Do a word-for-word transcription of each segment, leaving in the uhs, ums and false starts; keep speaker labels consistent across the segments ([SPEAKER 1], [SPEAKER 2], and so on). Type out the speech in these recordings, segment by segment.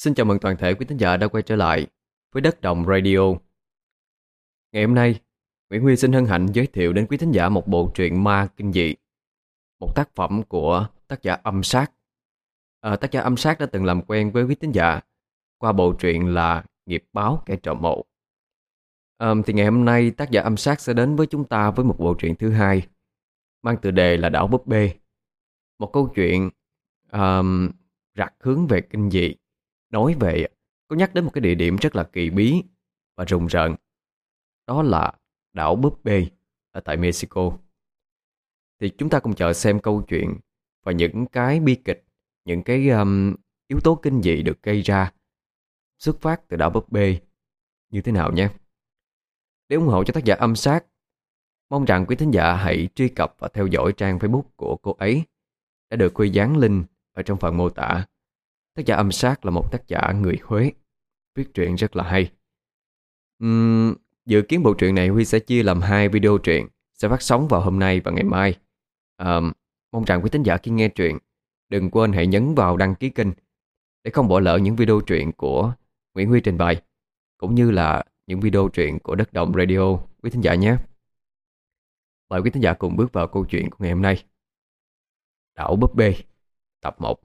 [SPEAKER 1] Xin chào mừng toàn thể quý thính giả đã quay trở lại với Đất Đồng Radio. Ngày hôm nay, Nguyễn Huy xin hân hạnh giới thiệu đến quý thính giả một bộ truyện ma kinh dị, một tác phẩm của tác giả Âm Sát. À, tác giả Âm Sát đã từng làm quen với quý thính giả qua bộ truyện là Nghiệp Báo Kẻ Trộm Mộ. À, thì ngày hôm nay tác giả Âm Sát sẽ đến với chúng ta với một bộ truyện thứ hai mang tựa đề là Đảo Búp Bê. Một câu chuyện um, rặt hướng về kinh dị, nói về có nhắc đến một cái địa điểm rất là kỳ bí và rùng rợn. Đó là đảo Búp Bê ở tại Mexico. Thì chúng ta cùng chờ xem câu chuyện và những cái bi kịch, những cái um, yếu tố kinh dị được gây ra xuất phát từ đảo Búp Bê như thế nào nhé. Để ủng hộ cho tác giả Âm Sát, mong rằng quý thính giả hãy truy cập và theo dõi trang Facebook của cô ấy đã được Huy dán link ở trong phần mô tả. Tác giả Âm Sát là một tác giả người Huế, viết truyện rất là hay. uhm, Dự kiến bộ truyện này Huy sẽ chia làm hai video truyện, sẽ phát sóng vào hôm nay và ngày mai. à, Mong rằng quý thính giả khi nghe truyện đừng quên hãy nhấn vào đăng ký kênh để không bỏ lỡ những video truyện của Nguyễn Huy trình bày, cũng như là những video truyện của Đất Đồng Radio quý thính giả nhé. Mời quý thính giả cùng bước vào câu chuyện của ngày hôm nay. Đảo Búp Bê, tập một.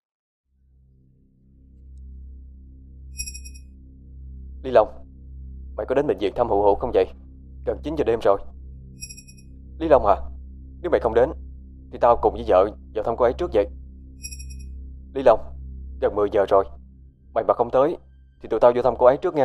[SPEAKER 2] Lý Long, mày có đến bệnh viện thăm Hụ Hụ không vậy? Gần chín giờ đêm rồi. Lý Long à, nếu mày không đến thì tao cùng với vợ vào thăm cô ấy trước vậy. Lý Long, gần mười giờ rồi. Mày mà không tới thì tụi tao vô thăm cô ấy trước nha.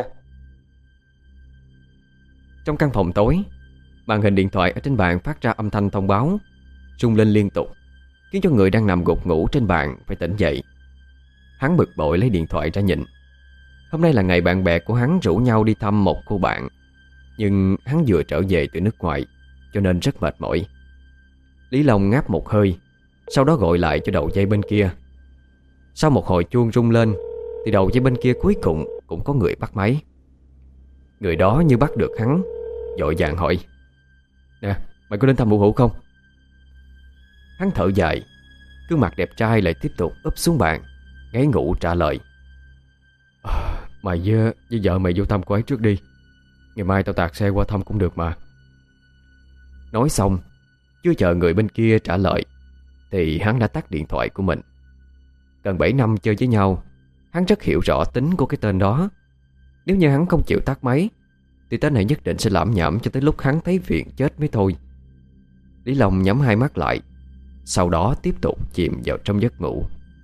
[SPEAKER 1] Trong căn phòng tối, màn hình điện thoại ở trên bàn phát ra âm thanh thông báo rung lên liên tục, khiến cho người đang nằm gục ngủ trên bàn phải tỉnh dậy. Hắn bực bội lấy điện thoại ra nhìn. Hôm nay là ngày bạn bè của hắn rủ nhau đi thăm một cô bạn, nhưng hắn vừa trở về từ nước ngoài cho nên rất mệt mỏi. Lý Long ngáp một hơi, sau đó gọi lại cho đầu dây bên kia. Sau một hồi chuông rung lên thì đầu dây bên kia cuối cùng cũng có người bắt máy. Người đó như bắt được hắn, vội vàng hỏi: "Nè, mày có đến thăm Hữu Hữu không?" Hắn thở dài, gương mặt đẹp trai lại tiếp tục úp xuống bàn, ngáy ngủ trả lời: à, Mày với, với vợ mày vô thăm cô ấy trước đi. Ngày mai tao tạt xe qua thăm cũng được mà. Nói xong, chưa chờ người bên kia trả lời thì hắn đã tắt điện thoại của mình. Gần bảy năm chơi với nhau, hắn rất hiểu rõ tính của cái tên đó. Nếu như hắn không chịu tắt máy thì tên này nhất định sẽ lảm nhảm cho tới lúc hắn thấy phiền chết mới thôi. Lý Long nhắm hai mắt lại, sau đó tiếp tục chìm vào trong giấc ngủ.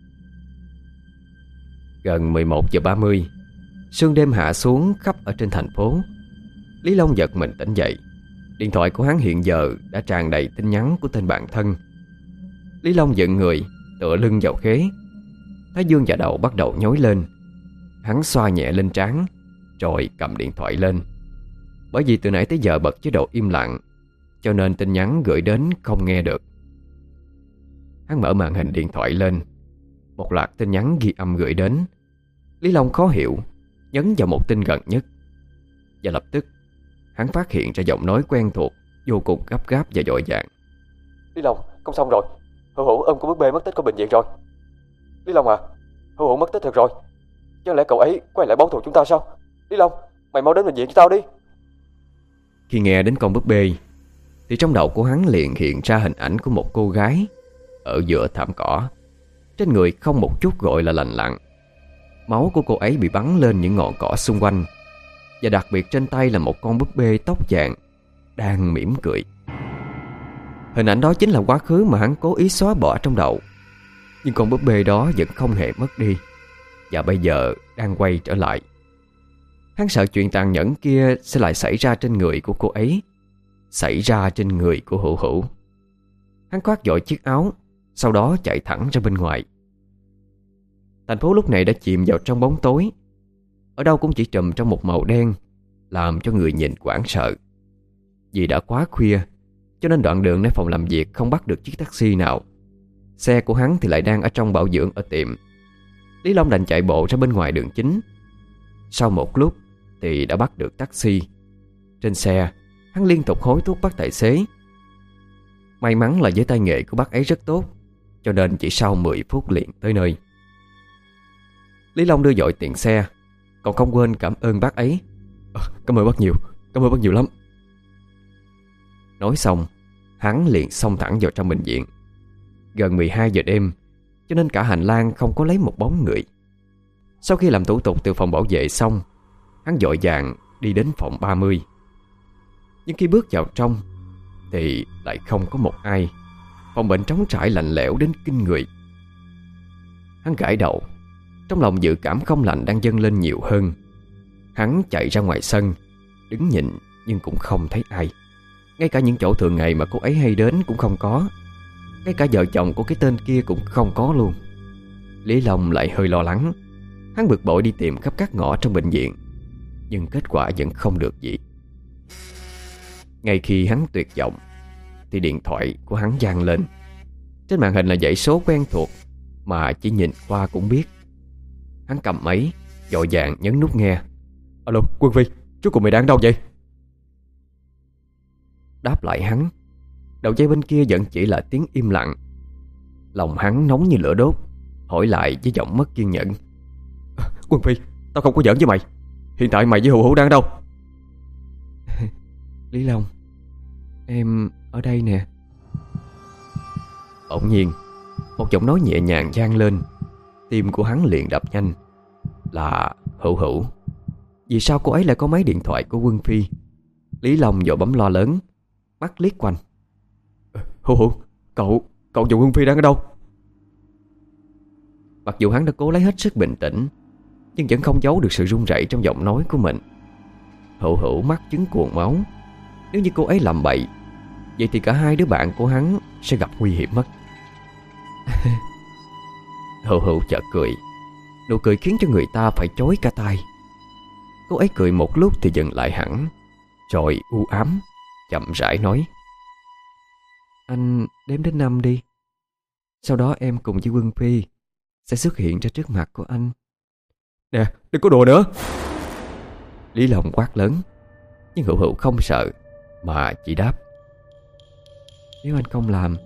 [SPEAKER 1] Gần mười một giờ ba mươi, sương đêm hạ xuống khắp ở trên thành phố. Lý Long giật mình tỉnh dậy. Điện thoại của hắn hiện giờ đã tràn đầy tin nhắn của tên bạn thân. Lý Long dựng người, tựa lưng vào khế. Thái dương và đầu bắt đầu nhói lên. Hắn xoa nhẹ lên trán rồi cầm điện thoại lên. Bởi vì từ nãy tới giờ bật chế độ im lặng, cho nên tin nhắn gửi đến không nghe được. Hắn mở màn hình điện thoại lên. Một loạt tin nhắn ghi âm gửi đến. Lý Long khó hiểu, nhấn vào một tin gần nhất. Và lập tức hắn phát hiện ra giọng nói quen thuộc, vô cùng gấp gáp và vội vàng.
[SPEAKER 2] Lý Long, không xong rồi. Hữu Hữu ôm cô Búp Bê mất tích có bệnh viện rồi. Lý Long à, Hữu Hữu mất tích thật rồi. Chẳng lẽ cậu ấy quay lại báo thù chúng ta sao? Lý Long, mày mau đến bệnh viện cho tao đi.
[SPEAKER 1] Khi nghe đến con búp bê thì trong đầu của hắn liền hiện ra hình ảnh của một cô gái ở giữa thảm cỏ. Trên người không một chút gọi là lành lặn. Máu của cô ấy bị bắn lên những ngọn cỏ xung quanh. Và đặc biệt trên tay là một con búp bê tóc vàng đang mỉm cười. Hình ảnh đó chính là quá khứ mà hắn cố ý xóa bỏ trong đầu. Nhưng con búp bê đó vẫn không hề mất đi, và bây giờ đang quay trở lại. Hắn sợ chuyện tàn nhẫn kia sẽ lại xảy ra trên người của cô ấy, xảy ra trên người của Hữu Hữu. Hắn khoác vội chiếc áo, sau đó chạy thẳng ra bên ngoài. Thành phố lúc này đã chìm vào trong bóng tối. Ở đâu cũng chỉ trùm trong một màu đen, làm cho người nhìn hoảng sợ. Vì đã quá khuya, cho nên đoạn đường đến phòng làm việc không bắt được chiếc taxi nào. Xe của hắn thì lại đang ở trong bảo dưỡng ở tiệm. Lý Long đành chạy bộ ra bên ngoài đường chính. Sau một lúc thì đã bắt được taxi. Trên xe, hắn liên tục hối thúc bắt tài xế. May mắn là với tay nghề của bác ấy rất tốt, cho nên chỉ sau mười phút liền tới nơi. Lý Long đưa dội tiền xe, còn không quên cảm ơn bác ấy. à, Cảm ơn bác nhiều, cảm ơn bác nhiều lắm. Nói xong, hắn liền xông thẳng vào trong bệnh viện. Gần mười hai giờ đêm, cho nên cả hành lang không có lấy một bóng người. Sau khi làm thủ tục từ phòng bảo vệ xong, hắn vội vàng đi đến phòng ba mươi. Nhưng khi bước vào trong thì lại không có một ai. Phòng bệnh trống trải lạnh lẽo đến kinh người. Hắn gãi đầu, trong lòng dự cảm không lành đang dâng lên nhiều hơn. Hắn chạy ra ngoài sân, đứng nhìn nhưng cũng không thấy ai. Ngay cả những chỗ thường ngày mà cô ấy hay đến cũng không có. Ngay cả vợ chồng của cái tên kia cũng không có luôn. Lý Long lại hơi lo lắng. Hắn bực bội đi tìm khắp các ngõ trong bệnh viện, nhưng kết quả vẫn không được gì. Ngay khi hắn tuyệt vọng thì điện thoại của hắn vang lên. Trên màn hình là dãy số quen thuộc mà chỉ nhìn qua cũng biết. Hắn cầm máy, vội vàng nhấn nút nghe. Alo, Quân Phi, chú cùng mày đang đâu vậy? Đáp lại hắn, đầu dây bên kia vẫn chỉ là tiếng im lặng. Lòng hắn nóng như lửa đốt, hỏi lại với giọng mất kiên nhẫn. à, Quân Phi, tao không có giỡn với mày. Hiện tại mày với Hữu Hữu đang ở đâu? Lý Long, em ở đây nè. Bỗng nhiên, một giọng nói nhẹ nhàng vang lên. Tim của hắn liền đập nhanh. Là Hữu Hữu. Vì sao cô ấy lại có máy điện thoại của Quân Phi? Lý Long vội bấm lo lớn, mắt liếc quanh. Hữu Hữu, cậu, cậu và Quân Phi đang ở đâu? Mặc dù hắn đã cố lấy hết sức bình tĩnh, nhưng vẫn không giấu được sự run rẩy trong giọng nói của mình. Hữu Hữu mắt chứng cuồng máu. Nếu như cô ấy làm bậy, vậy thì cả hai đứa bạn của hắn sẽ gặp nguy hiểm mất. Hữu Hữu chợt cười. Nụ cười khiến cho người ta phải chối cả tai. Cô ấy cười một lúc thì dừng lại hẳn, rồi u ám chậm rãi nói. Anh đếm đến năm đi. Sau đó em cùng với Quân Phi sẽ xuất hiện ra trước mặt của anh. Nè, đừng có đùa nữa. Lý Long quát lớn. Nhưng Hữu Hữu không sợ, mà chỉ đáp. Nếu anh không làm,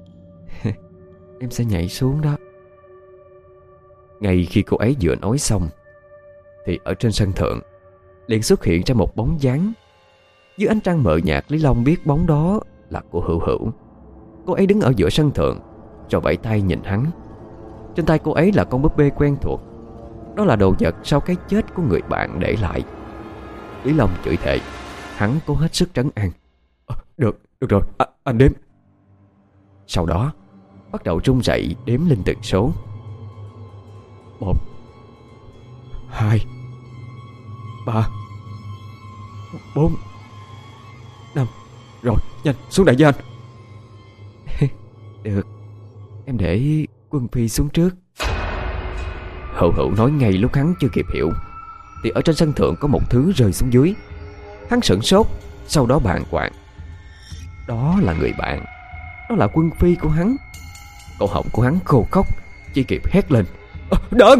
[SPEAKER 1] em sẽ nhảy xuống đó. Ngay khi cô ấy vừa nói xong, thì ở trên sân thượng liền xuất hiện ra một bóng dáng. Dưới ánh trăng mờ nhạt, Lý Long biết bóng đó là của Hữu Hữu. Cô ấy đứng ở giữa sân thượng, rồi vẫy tay nhìn hắn. Trên tay cô ấy là con búp bê quen thuộc. Đó là đồ vật sau cái chết của người bạn để lại. Lý Long chửi thề. Hắn cố hết sức trấn an. à, Được, được rồi, à, anh đếm. Sau đó bắt đầu run rẩy đếm lên từng số. Một, hai, ba, bốn, năm. Rồi, nhanh, xuống đây với anh. Được, em để Quân Phi xuống trước. Hữu Hữu nói ngay lúc hắn chưa kịp hiểu, thì ở trên sân thượng có một thứ rơi xuống dưới. Hắn sửng sốt, sau đó bàng hoàng. Đó là người bạn. Đó là Quân Phi của hắn. Cổ họng của hắn khô khốc, chỉ kịp hét lên. à, Đừng!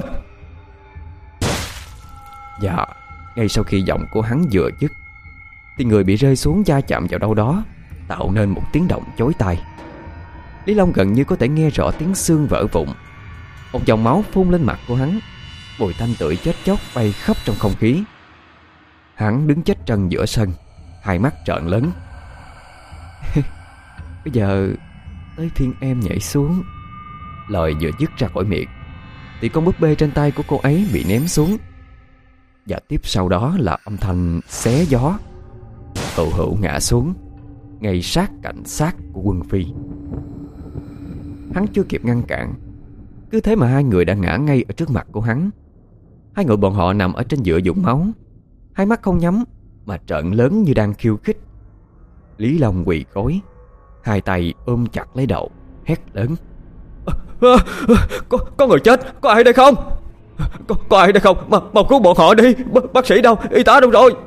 [SPEAKER 1] Và ngay sau khi giọng của hắn vừa dứt, thì người bị rơi xuống va chạm vào đâu đó, tạo nên một tiếng động chói tai. Lý Long gần như có thể nghe rõ tiếng xương vỡ vụn. Một dòng máu phun lên mặt của hắn. Mùi tanh tưởi chết chóc bay khắp trong không khí. Hắn đứng chết trân giữa sân, hai mắt trợn lớn. Bây giờ tới phiên em nhảy xuống. Lời vừa dứt ra khỏi miệng, thì con búp bê trên tay của cô ấy bị ném xuống. Và tiếp sau đó là âm thanh xé gió. Hữu Hữu ngã xuống ngay sát cạnh xác của Quân Phi. Hắn chưa kịp ngăn cản, cứ thế mà hai người đã ngã ngay ở trước mặt của hắn. Hai người bọn họ nằm ở trên giữa vũng máu, hai mắt không nhắm mà trợn lớn như đang khiêu khích. Lý Long quỳ gối, hai tay ôm chặt lấy đầu, hét lớn. à, à, có, có người chết, có ai đây không? Có, có ai đây không? Mà, mau cứu bọn họ đi. B Bác sĩ đâu? Y tá đâu rồi?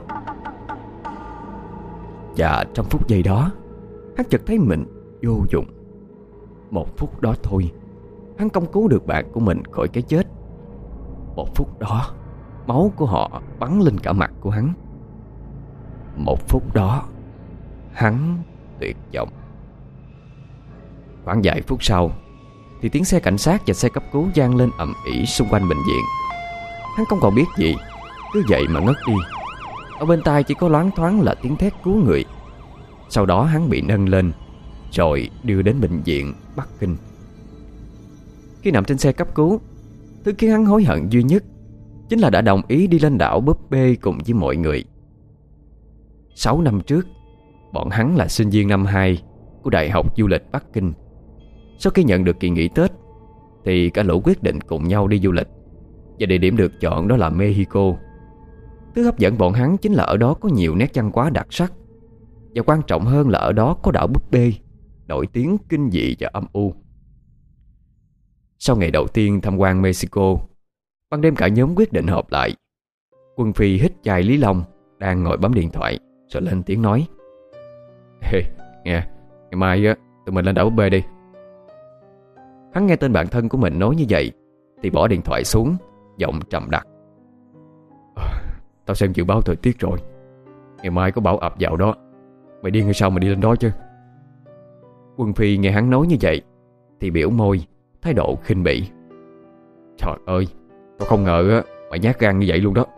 [SPEAKER 1] Và trong phút giây đó, hắn chợt thấy mình vô dụng. Một phút đó thôi, hắn không cứu được bạn của mình khỏi cái chết. Một phút đó, máu của họ bắn lên cả mặt của hắn. Một phút đó, hắn tuyệt vọng. Khoảng vài phút sau, thì tiếng xe cảnh sát và xe cấp cứu vang lên ầm ĩ xung quanh bệnh viện. Hắn không còn biết gì, cứ vậy mà ngất đi. Ở bên tai chỉ có loáng thoáng là tiếng thét cứu người. Sau đó hắn bị nâng lên rồi đưa đến bệnh viện Bắc Kinh. Khi nằm trên xe cấp cứu, thứ khiến hắn hối hận duy nhất chính là đã đồng ý đi lên đảo búp bê cùng với mọi người. Sáu năm trước, bọn hắn là sinh viên năm hai của Đại học Du lịch Bắc Kinh. Sau khi nhận được kỳ nghỉ Tết thì cả lũ quyết định cùng nhau đi du lịch. Và địa điểm được chọn đó là Mexico. Thứ hấp dẫn bọn hắn chính là ở đó có nhiều nét văn hóa đặc sắc. Và quan trọng hơn là ở đó có đảo búp bê nổi tiếng kinh dị và âm u. Sau ngày đầu tiên tham quan Mexico, ban đêm cả nhóm quyết định họp lại. Quân Phi hít chai Lý Long đang ngồi bấm điện thoại rồi lên tiếng nói: "Ê, nghe, ngày mai á tụi mình lên đảo búp bê đi." Hắn nghe tên bạn thân của mình nói như vậy thì bỏ điện thoại xuống, giọng trầm đặc: "À, tao xem dự báo thời tiết rồi, ngày mai có bão ập vào đó. Mày điên hay sao mà đi lên đó chứ?" Quân Phi nghe hắn nói như vậy thì biểu môi, thái độ khinh bỉ: "Trời ơi, tao không ngờ á mày nhát gan như vậy luôn đó."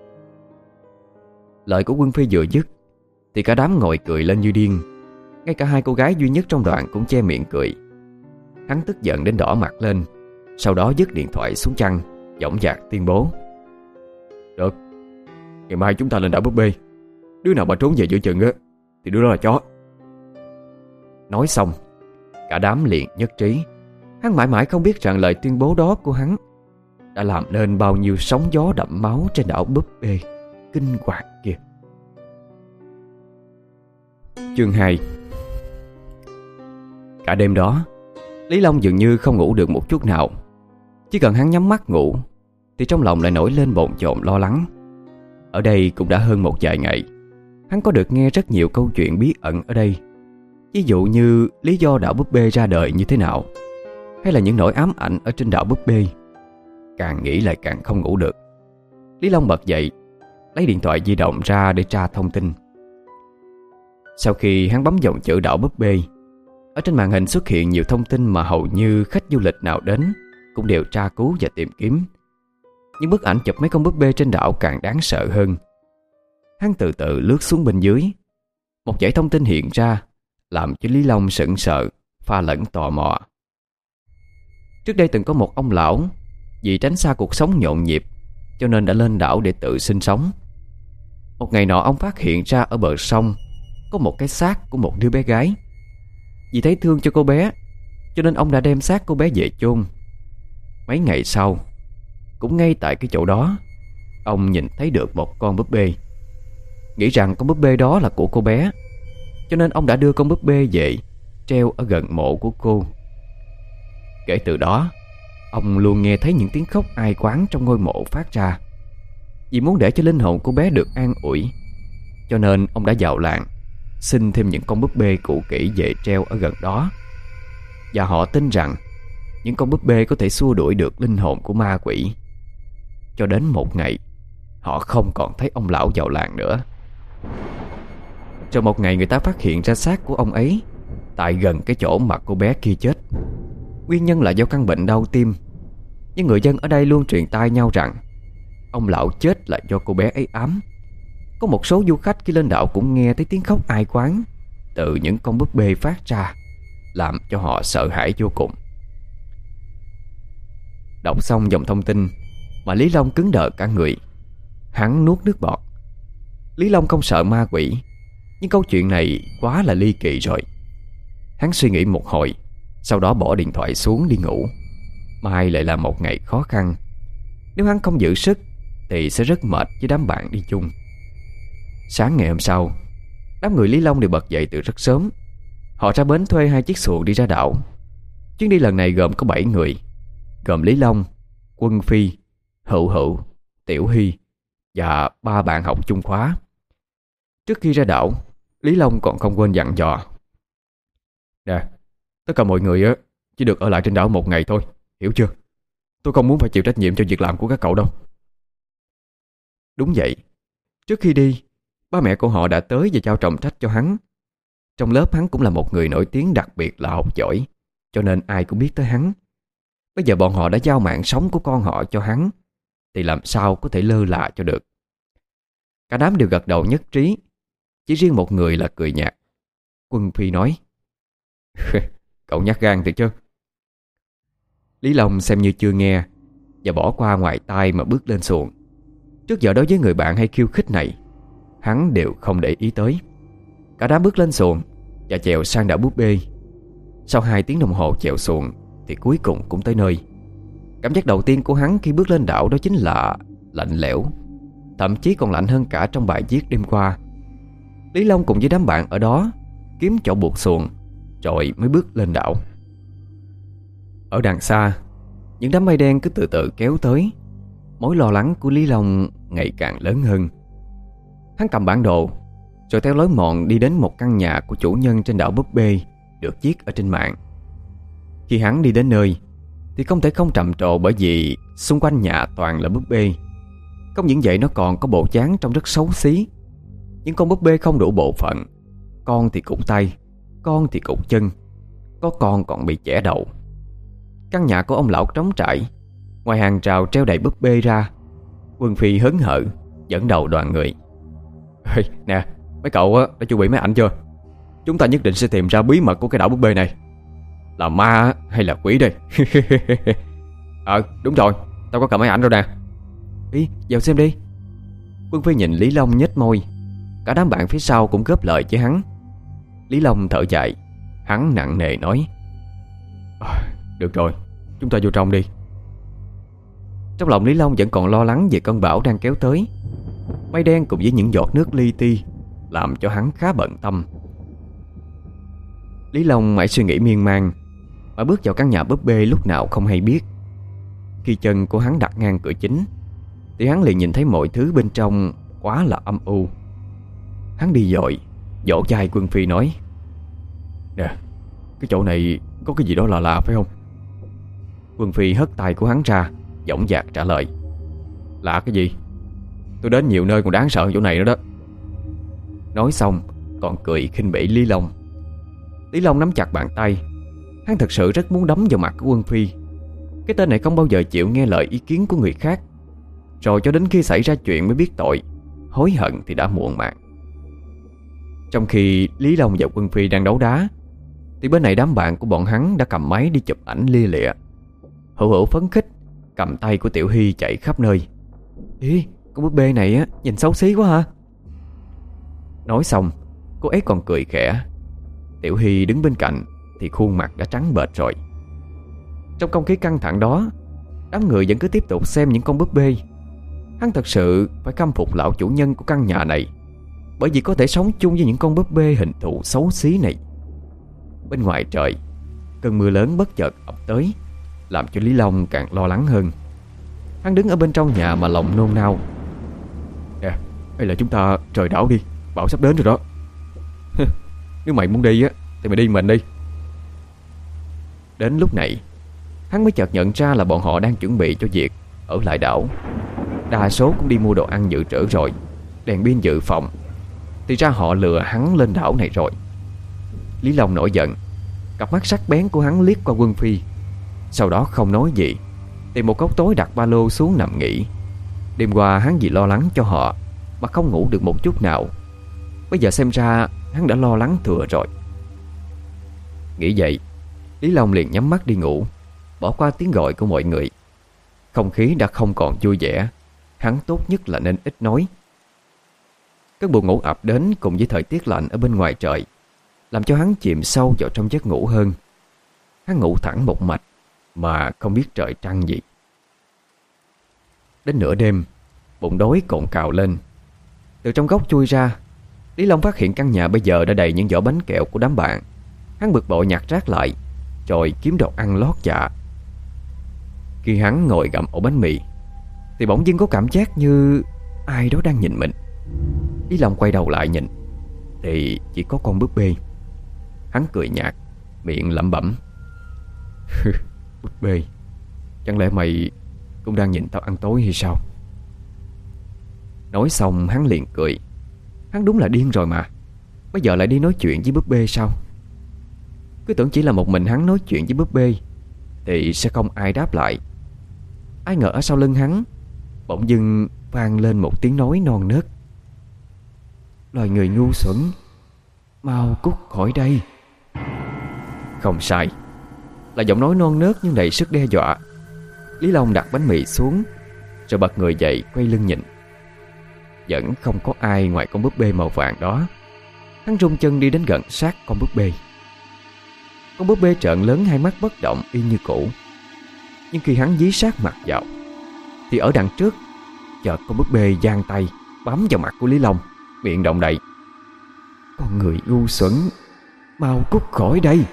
[SPEAKER 1] Lời của Quân Phi vừa dứt thì cả đám ngồi cười lên như điên. Ngay cả hai cô gái duy nhất trong đoàn cũng che miệng cười. Hắn tức giận đến đỏ mặt lên, sau đó dứt điện thoại xuống chăn, dõng dạc tuyên bố: "Được, ngày mai chúng ta lên đảo búp bê. Đứa nào mà trốn về giữa chừng á thì đứa đó là chó." Nói xong, cả đám liền nhất trí. Hắn mãi mãi không biết rằng lời tuyên bố đó của hắn đã làm nên bao nhiêu sóng gió đẫm máu trên đảo búp bê kinh hoàng kia. Chương hai. Cả đêm đó, Lý Long dường như không ngủ được một chút nào. Chỉ cần hắn nhắm mắt ngủ thì trong lòng lại nổi lên bồn chồn lo lắng. Ở đây cũng đã hơn một vài ngày, hắn có được nghe rất nhiều câu chuyện bí ẩn ở đây. Ví dụ như lý do đảo búp bê ra đời như thế nào, hay là những nỗi ám ảnh ở trên đảo búp bê. Càng nghĩ lại càng không ngủ được. Lý Long bật dậy, lấy điện thoại di động ra để tra thông tin. Sau khi hắn bấm dòng chữ đảo búp bê, ở trên màn hình xuất hiện nhiều thông tin mà hầu như khách du lịch nào đến cũng đều tra cứu và tìm kiếm. Những bức ảnh chụp mấy con búp bê trên đảo càng đáng sợ hơn. Hắn từ từ lướt xuống bên dưới. Một dãy thông tin hiện ra làm cho Lý Long sững sờ, pha lẫn tò mò. Trước đây từng có một ông lão vì tránh xa cuộc sống nhộn nhịp cho nên đã lên đảo để tự sinh sống. Một ngày nọ ông phát hiện ra ở bờ sông có một cái xác của một đứa bé gái. Vì thấy thương cho cô bé cho nên ông đã đem xác cô bé về chôn. Mấy ngày sau, cũng ngay tại cái chỗ đó, ông nhìn thấy được một con búp bê. Nghĩ rằng con búp bê đó là của cô bé, cho nên ông đã đưa con búp bê về treo ở gần mộ của cô. Kể từ đó, ông luôn nghe thấy những tiếng khóc ai oán trong ngôi mộ phát ra. Vì muốn để cho linh hồn cô bé được an ủi, cho nên ông đã vào làng xin thêm những con búp bê cũ kỹ về treo ở gần đó. Và họ tin rằng những con búp bê có thể xua đuổi được linh hồn của ma quỷ. Cho đến một ngày, họ không còn thấy ông lão vào làng nữa. Rồi một ngày người ta phát hiện ra xác của ông ấy tại gần cái chỗ mà cô bé kia chết. Nguyên nhân là do căn bệnh đau tim. Nhưng người dân ở đây luôn truyền tai nhau rằng ông lão chết là do cô bé ấy ám. Có một số du khách khi lên đảo cũng nghe thấy tiếng khóc ai oán từ những con búp bê phát ra, làm cho họ sợ hãi vô cùng. Đọc xong dòng thông tin mà Lý Long cứng đờ cả người. Hắn nuốt nước bọt. Lý Long không sợ ma quỷ, nhưng câu chuyện này quá là ly kỳ rồi. Hắn suy nghĩ một hồi, sau đó bỏ điện thoại xuống đi ngủ. Mai lại là một ngày khó khăn. Nếu hắn không giữ sức thì sẽ rất mệt với đám bạn đi chung. Sáng ngày hôm sau, đám người Lý Long đều bật dậy từ rất sớm. Họ ra bến thuê hai chiếc xuồng đi ra đảo. Chuyến đi lần này gồm có bảy người, gồm Lý Long, Quân Phi, Hữu Hữu, Tiểu Hy và ba bạn học chung khóa. Trước khi ra đảo, Lý Long còn không quên dặn dò: "Nè, tất cả mọi người á chỉ được ở lại trên đảo một ngày thôi, hiểu chưa? Tôi không muốn phải chịu trách nhiệm cho việc làm của các cậu đâu." Đúng vậy. Trước khi đi, ba mẹ của họ đã tới và trao trọng trách cho hắn. Trong lớp hắn cũng là một người nổi tiếng, đặc biệt là học giỏi, cho nên ai cũng biết tới hắn. Bây giờ bọn họ đã giao mạng sống của con họ cho hắn. thì làm sao có thể lơ là cho được. Cả đám đều gật đầu nhất trí, chỉ riêng một người là cười nhạt. Quân Phi nói: Cậu nhát gan thiệt chứ. Lý Long xem như chưa nghe và bỏ qua ngoài tai mà bước lên xuồng. Trước giờ đối với người bạn hay khiêu khích này, hắn đều không để ý tới. Cả đám bước lên xuồng và chèo sang đảo búp bê. Sau hai tiếng đồng hồ chèo xuồng thì cuối cùng cũng tới nơi. Cảm giác đầu tiên của hắn khi bước lên đảo đó chính là lạnh lẽo, thậm chí còn lạnh hơn cả trong bài viết đêm qua. Lý Long cùng với đám bạn ở đó kiếm chỗ buộc xuồng rồi mới bước lên đảo. Ở đằng xa, những đám mây đen cứ từ từ kéo tới. Mối lo lắng của Lý Long ngày càng lớn hơn. Hắn cầm bản đồ rồi theo lối mòn đi đến một căn nhà của chủ nhân trên đảo búp bê được viết ở trên mạng. Khi hắn đi đến nơi thì không thể không trầm trồ, bởi vì xung quanh nhà toàn là búp bê. Không những vậy, nó còn có bộ dáng trông rất xấu xí. Những con búp bê không đủ bộ phận. Con thì cụt tay, con thì cụt chân, có con còn bị chẻ đầu. Căn nhà của ông lão trống trải, ngoài hàng rào treo đầy búp bê ra. Quân Phi hớn hở dẫn đầu đoàn người: Ê, nè, mấy cậu á, đã chuẩn bị máy ảnh chưa? Chúng ta nhất định sẽ tìm ra bí mật của cái đảo búp bê này. Là ma hay là quỷ đây? Ờ, đúng rồi, tao có cầm máy ảnh rồi nè. Ý, vào xem đi. Quân Phi nhìn Lý Long nhếch môi. Cả đám bạn phía sau cũng góp lời với hắn. Lý Long thở dài, hắn nặng nề nói: à, Được rồi, chúng ta vô trong đi. Trong lòng Lý Long vẫn còn lo lắng về cơn bão đang kéo tới. Mây đen cùng với những giọt nước li ti làm cho hắn khá bận tâm. Lý Long mãi suy nghĩ miên man mà bước vào căn nhà búp bê lúc nào không hay biết. Khi chân của hắn đặt ngang cửa chính thì hắn liền nhìn thấy mọi thứ bên trong quá là âm u. Hắn đi dội vỗ vai Quân Phi nói: Nè, cái chỗ này có cái gì đó lạ lạ phải không? Quân Phi hất tay của hắn ra, dõng dạc trả lời: Lạ cái gì? Tôi đến nhiều nơi còn đáng sợ chỗ này nữa đó. Nói xong còn cười khinh bỉ Lý Long. Lý Long nắm chặt bàn tay. Hắn thật sự rất muốn đấm vào mặt của Quân Phi. Cái tên này không bao giờ chịu nghe lời ý kiến của người khác, rồi cho đến khi xảy ra chuyện mới biết tội, hối hận thì đã muộn màng. Trong khi Lý Long và Quân Phi đang đấu đá thì bên này đám bạn của bọn hắn đã cầm máy đi chụp ảnh lia lịa. Hữu Hữu phấn khích cầm tay của Tiểu Hy chạy khắp nơi: Ý, con búp bê này á, nhìn xấu xí quá ha. Nói xong cô ấy còn cười khẽ. Tiểu Hy đứng bên cạnh thì khuôn mặt đã trắng bệch rồi. Trong không khí căng thẳng đó, đám người vẫn cứ tiếp tục xem những con búp bê. Hắn thật sự phải khâm phục lão chủ nhân của căn nhà này, bởi vì có thể sống chung với những con búp bê hình thù xấu xí này. Bên ngoài trời, cơn mưa lớn bất chợt ập tới, làm cho Lý Long càng lo lắng hơn. Hắn đứng ở bên trong nhà mà lòng nôn nao: Nè, hay là chúng ta rời đảo đi, bão sắp đến rồi đó. Nếu mày muốn đi á thì mày đi mình đi. Đến lúc này hắn mới chợt nhận ra là bọn họ đang chuẩn bị cho việc ở lại đảo. Đa số cũng đi mua đồ ăn dự trữ rồi, đèn pin dự phòng. Thì ra họ lừa hắn lên đảo này rồi. Lý Long nổi giận. Cặp mắt sắc bén của hắn liếc qua Quân Phi, sau đó không nói gì, tìm một góc tối đặt ba lô xuống nằm nghỉ. Đêm qua hắn vì lo lắng cho họ mà không ngủ được một chút nào. Bây giờ xem ra hắn đã lo lắng thừa rồi. Nghĩ vậy, Lý Long liền nhắm mắt đi ngủ, bỏ qua tiếng gọi của mọi người. Không khí đã không còn vui vẻ, hắn tốt nhất là nên ít nói. Cơn buồn ngủ ập đến cùng với thời tiết lạnh ở bên ngoài trời, làm cho hắn chìm sâu vào trong giấc ngủ hơn. Hắn ngủ thẳng một mạch mà không biết trời trăng gì. Đến nửa đêm, bụng đói cồn cào lên. Từ trong góc chui ra, Lý Long phát hiện căn nhà bây giờ đã đầy những giỏ bánh kẹo của đám bạn. Hắn bực bội nhặt rác lại, rồi kiếm đồ ăn lót dạ. Khi hắn ngồi gặm ổ bánh mì thì bỗng dưng có cảm giác như ai đó đang nhìn mình. Lý Long quay đầu lại nhìn thì chỉ có con búp bê. Hắn cười nhạt, miệng lẩm bẩm: Búp bê, chẳng lẽ mày cũng đang nhìn tao ăn tối hay sao? Nói xong hắn liền cười. Hắn đúng là điên rồi mà, bây giờ lại đi nói chuyện với búp bê sao? Cứ tưởng chỉ là một mình hắn nói chuyện với búp bê thì sẽ không ai đáp lại. Ai ngờ ở sau lưng hắn bỗng dưng vang lên một tiếng nói non nớt: "Loài người ngu xuẩn, mau cút khỏi đây." Không sai, là giọng nói non nớt nhưng đầy sức đe dọa. Lý Long đặt bánh mì xuống rồi bật người dậy, quay lưng nhìn. Vẫn không có ai ngoài con búp bê màu vàng đó. Hắn rung chân đi đến gần sát con búp bê. Con búp bê trợn lớn hai mắt bất động y như cũ. Nhưng khi hắn dí sát mặt vào thì ở đằng trước, chợt con búp bê giang tay bám vào mặt của Lý Long, miệng động đậy: "Con người ngu xuẩn, mau cút khỏi đây."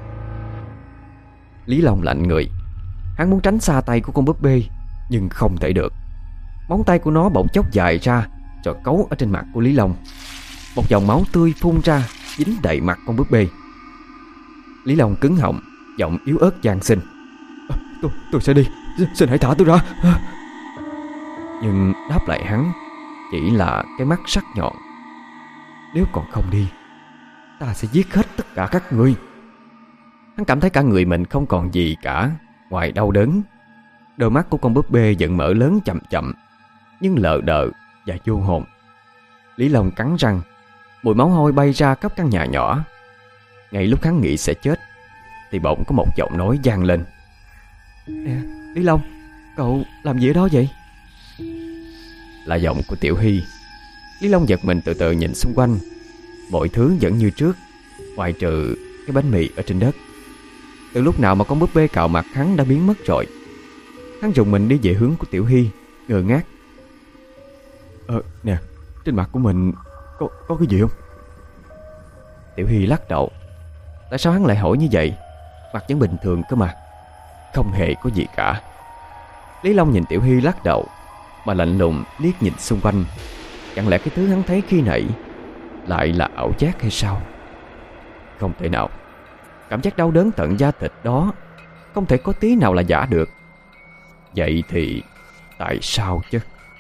[SPEAKER 1] Lý Long lạnh người. Hắn muốn tránh xa tay của con búp bê, nhưng không thể được. Móng tay của nó bỗng chốc dài ra rồi cấu ở trên mặt của Lý Long. Một dòng máu tươi phun ra, dính đầy mặt con búp bê. Lý Long cứng họng, giọng yếu ớt van xin: à, tôi, tôi sẽ đi, xin hãy thả tôi ra." Nhưng đáp lại hắn chỉ là cái mắt sắc nhọn: "Nếu còn không đi, ta sẽ giết hết tất cả các ngươi." Hắn cảm thấy cả người mình không còn gì cả ngoài đau đớn. Đôi mắt của con búp bê vẫn mở lớn chậm chậm, nhưng lờ đờ và vô hồn. Lý Long cắn răng, mùi máu hôi bay ra khắp căn nhà nhỏ. Ngay lúc hắn nghĩ sẽ chết thì bỗng có một giọng nói vang lên: "Nè, Lý Long, cậu làm gì ở đó vậy?" Là giọng của Tiểu Hy. Lý Long giật mình, từ từ nhìn xung quanh. Mọi thứ vẫn như trước, ngoại trừ cái bánh mì ở trên đất. Từ lúc nào mà con búp bê cạo mặt hắn đã biến mất rồi. Hắn rùng mình đi về hướng của Tiểu Hy, ngơ ngác: Ờ nè, trên mặt của mình có, có cái gì không?" Tiểu Hy lắc đầu. Tại sao hắn lại hỏi như vậy? Mặt vẫn bình thường cơ mà. Không hề có gì cả. Lý Long nhìn Tiểu Hy lắc đầu mà lạnh lùng liếc nhìn xung quanh. Chẳng lẽ cái thứ hắn thấy khi nãy lại là ảo giác hay sao? Không thể nào. Cảm giác đau đớn tận da thịt đó không thể có tí nào là giả được. Vậy thì tại sao chứ?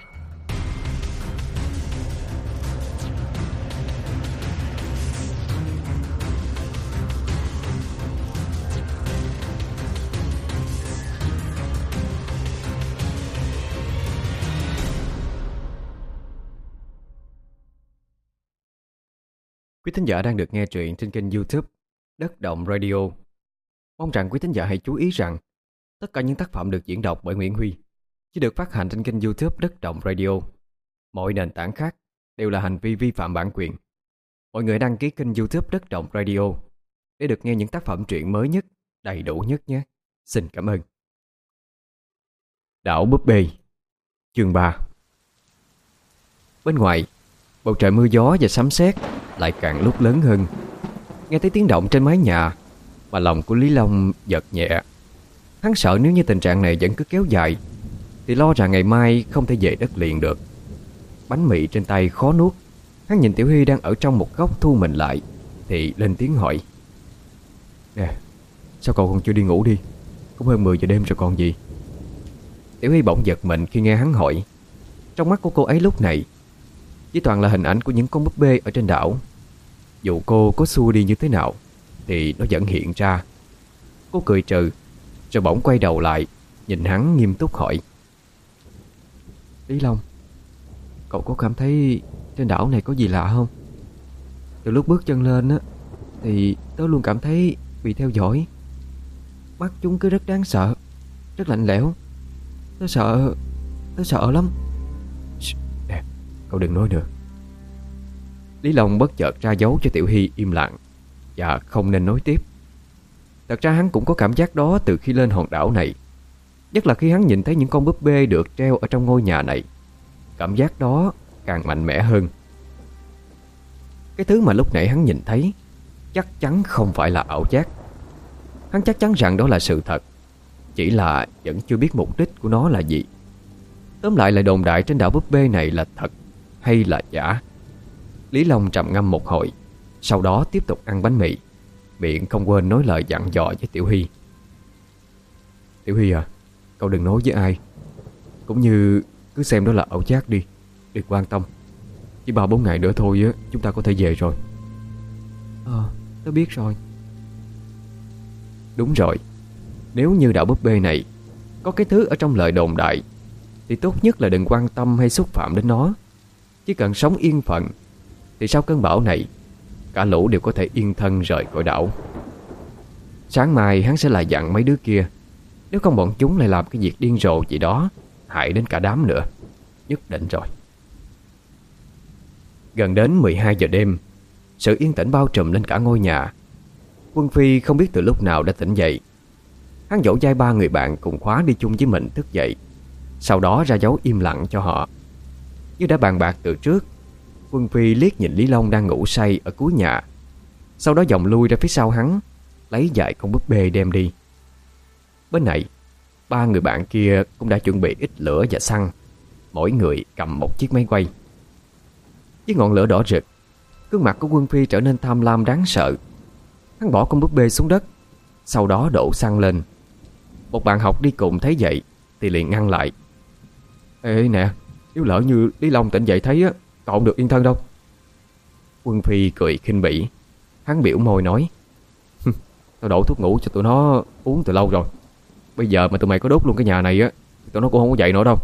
[SPEAKER 1] Quý thính giả đang được nghe truyện trên kênh YouTube Đất Động Radio. Mong rằng quý thính giả hãy chú ý rằng tất cả những tác phẩm được diễn đọc bởi Nguyễn Huy chỉ được phát hành trên kênh YouTube Đất Động Radio. Mọi nền tảng khác đều là hành vi vi phạm bản quyền. Mọi người đăng ký kênh YouTube Đất Động Radio để được nghe những tác phẩm truyện mới nhất, đầy đủ nhất nhé. Xin cảm ơn. Đảo búp bê, chương ba. Bên ngoài, bầu trời mưa gió và sấm sét lại càng lúc lớn hơn. Nghe thấy tiếng động trên mái nhà mà lòng của Lý Long giật nhẹ. Hắn sợ nếu như tình trạng này vẫn cứ kéo dài thì lo rằng ngày mai không thể về đất liền được. Bánh mì trên tay khó nuốt. Hắn nhìn Tiểu Hy đang ở trong một góc thu mình lại thì lên tiếng hỏi: Nè, sao cậu còn chưa đi ngủ đi? Cũng hơn mười giờ đêm rồi còn gì. Tiểu Hy bỗng giật mình khi nghe hắn hỏi. Trong mắt của cô ấy lúc này chỉ toàn là hình ảnh của những con búp bê ở trên đảo. Dù cô có xua đi như thế nào thì nó vẫn hiện ra. Cô cười trừ rồi bỗng quay đầu lại nhìn hắn nghiêm túc hỏi: Lý Long, cậu có cảm thấy trên đảo này có gì lạ không? Từ lúc bước chân lên á thì tớ luôn cảm thấy bị theo dõi. Mắt chúng cứ rất đáng sợ, rất lạnh lẽo. Tớ sợ, tớ sợ lắm. Nè, cậu đừng nói nữa. Lý Long bất chợt ra dấu cho Tiểu Hy im lặng và không nên nói tiếp. Thật ra hắn cũng có cảm giác đó từ khi lên hòn đảo này. Nhất là khi hắn nhìn thấy những con búp bê được treo ở trong ngôi nhà này. Cảm giác đó càng mạnh mẽ hơn. Cái thứ mà lúc nãy hắn nhìn thấy chắc chắn không phải là ảo giác. Hắn chắc chắn rằng đó là sự thật, chỉ là vẫn chưa biết mục đích của nó là gì. Tóm lại là đồn đại trên đảo búp bê này là thật hay là giả. Lý Long trầm ngâm một hồi, sau đó tiếp tục ăn bánh mì, miệng không quên nói lời dặn dò với Tiểu Hy. Tiểu Hy à, cậu đừng nói với ai, cũng như cứ xem đó là ảo giác đi, đừng quan tâm. Chỉ ba bốn ngày nữa thôi á, chúng ta có thể về rồi. Ờ, tớ biết rồi. Đúng rồi, nếu như đảo búp bê này có cái thứ ở trong lời đồn đại thì tốt nhất là đừng quan tâm hay xúc phạm đến nó. Chỉ cần sống yên phận thì sau cơn bão này cả lũ đều có thể yên thân rời khỏi đảo. Sáng mai hắn sẽ lại dặn mấy đứa kia, nếu không bọn chúng lại làm cái việc điên rồ gì đó hại đến cả đám nữa. Nhất định rồi. Gần đến mười hai giờ đêm, sự yên tĩnh bao trùm lên cả ngôi nhà. Quân Phi không biết từ lúc nào đã tỉnh dậy. Hắn dỗ dai ba người bạn cùng khóa đi chung với mình thức dậy, sau đó ra dấu im lặng cho họ. Như đã bàn bạc từ trước, Quân Phi liếc nhìn Lý Long đang ngủ say ở cuối nhà, sau đó vòng lui ra phía sau hắn, lấy vài con búp bê đem đi. Bên này, ba người bạn kia cũng đã chuẩn bị ít lửa và xăng, mỗi người cầm một chiếc máy quay. Với ngọn lửa đỏ rực, gương mặt của Quân Phi trở nên tham lam đáng sợ. Hắn bỏ con búp bê xuống đất, sau đó đổ xăng lên. Một bạn học đi cùng thấy vậy thì liền ngăn lại. Ê nè, nếu lỡ như Lý Long tỉnh dậy thấy á, cậu không được yên thân đâu. Quân Phi cười khinh bỉ. Hắn biểu môi nói: Tao đổ thuốc ngủ cho tụi nó uống từ lâu rồi. Bây giờ mà tụi mày có đốt luôn cái nhà này á, tụi nó cũng không có dậy nữa đâu.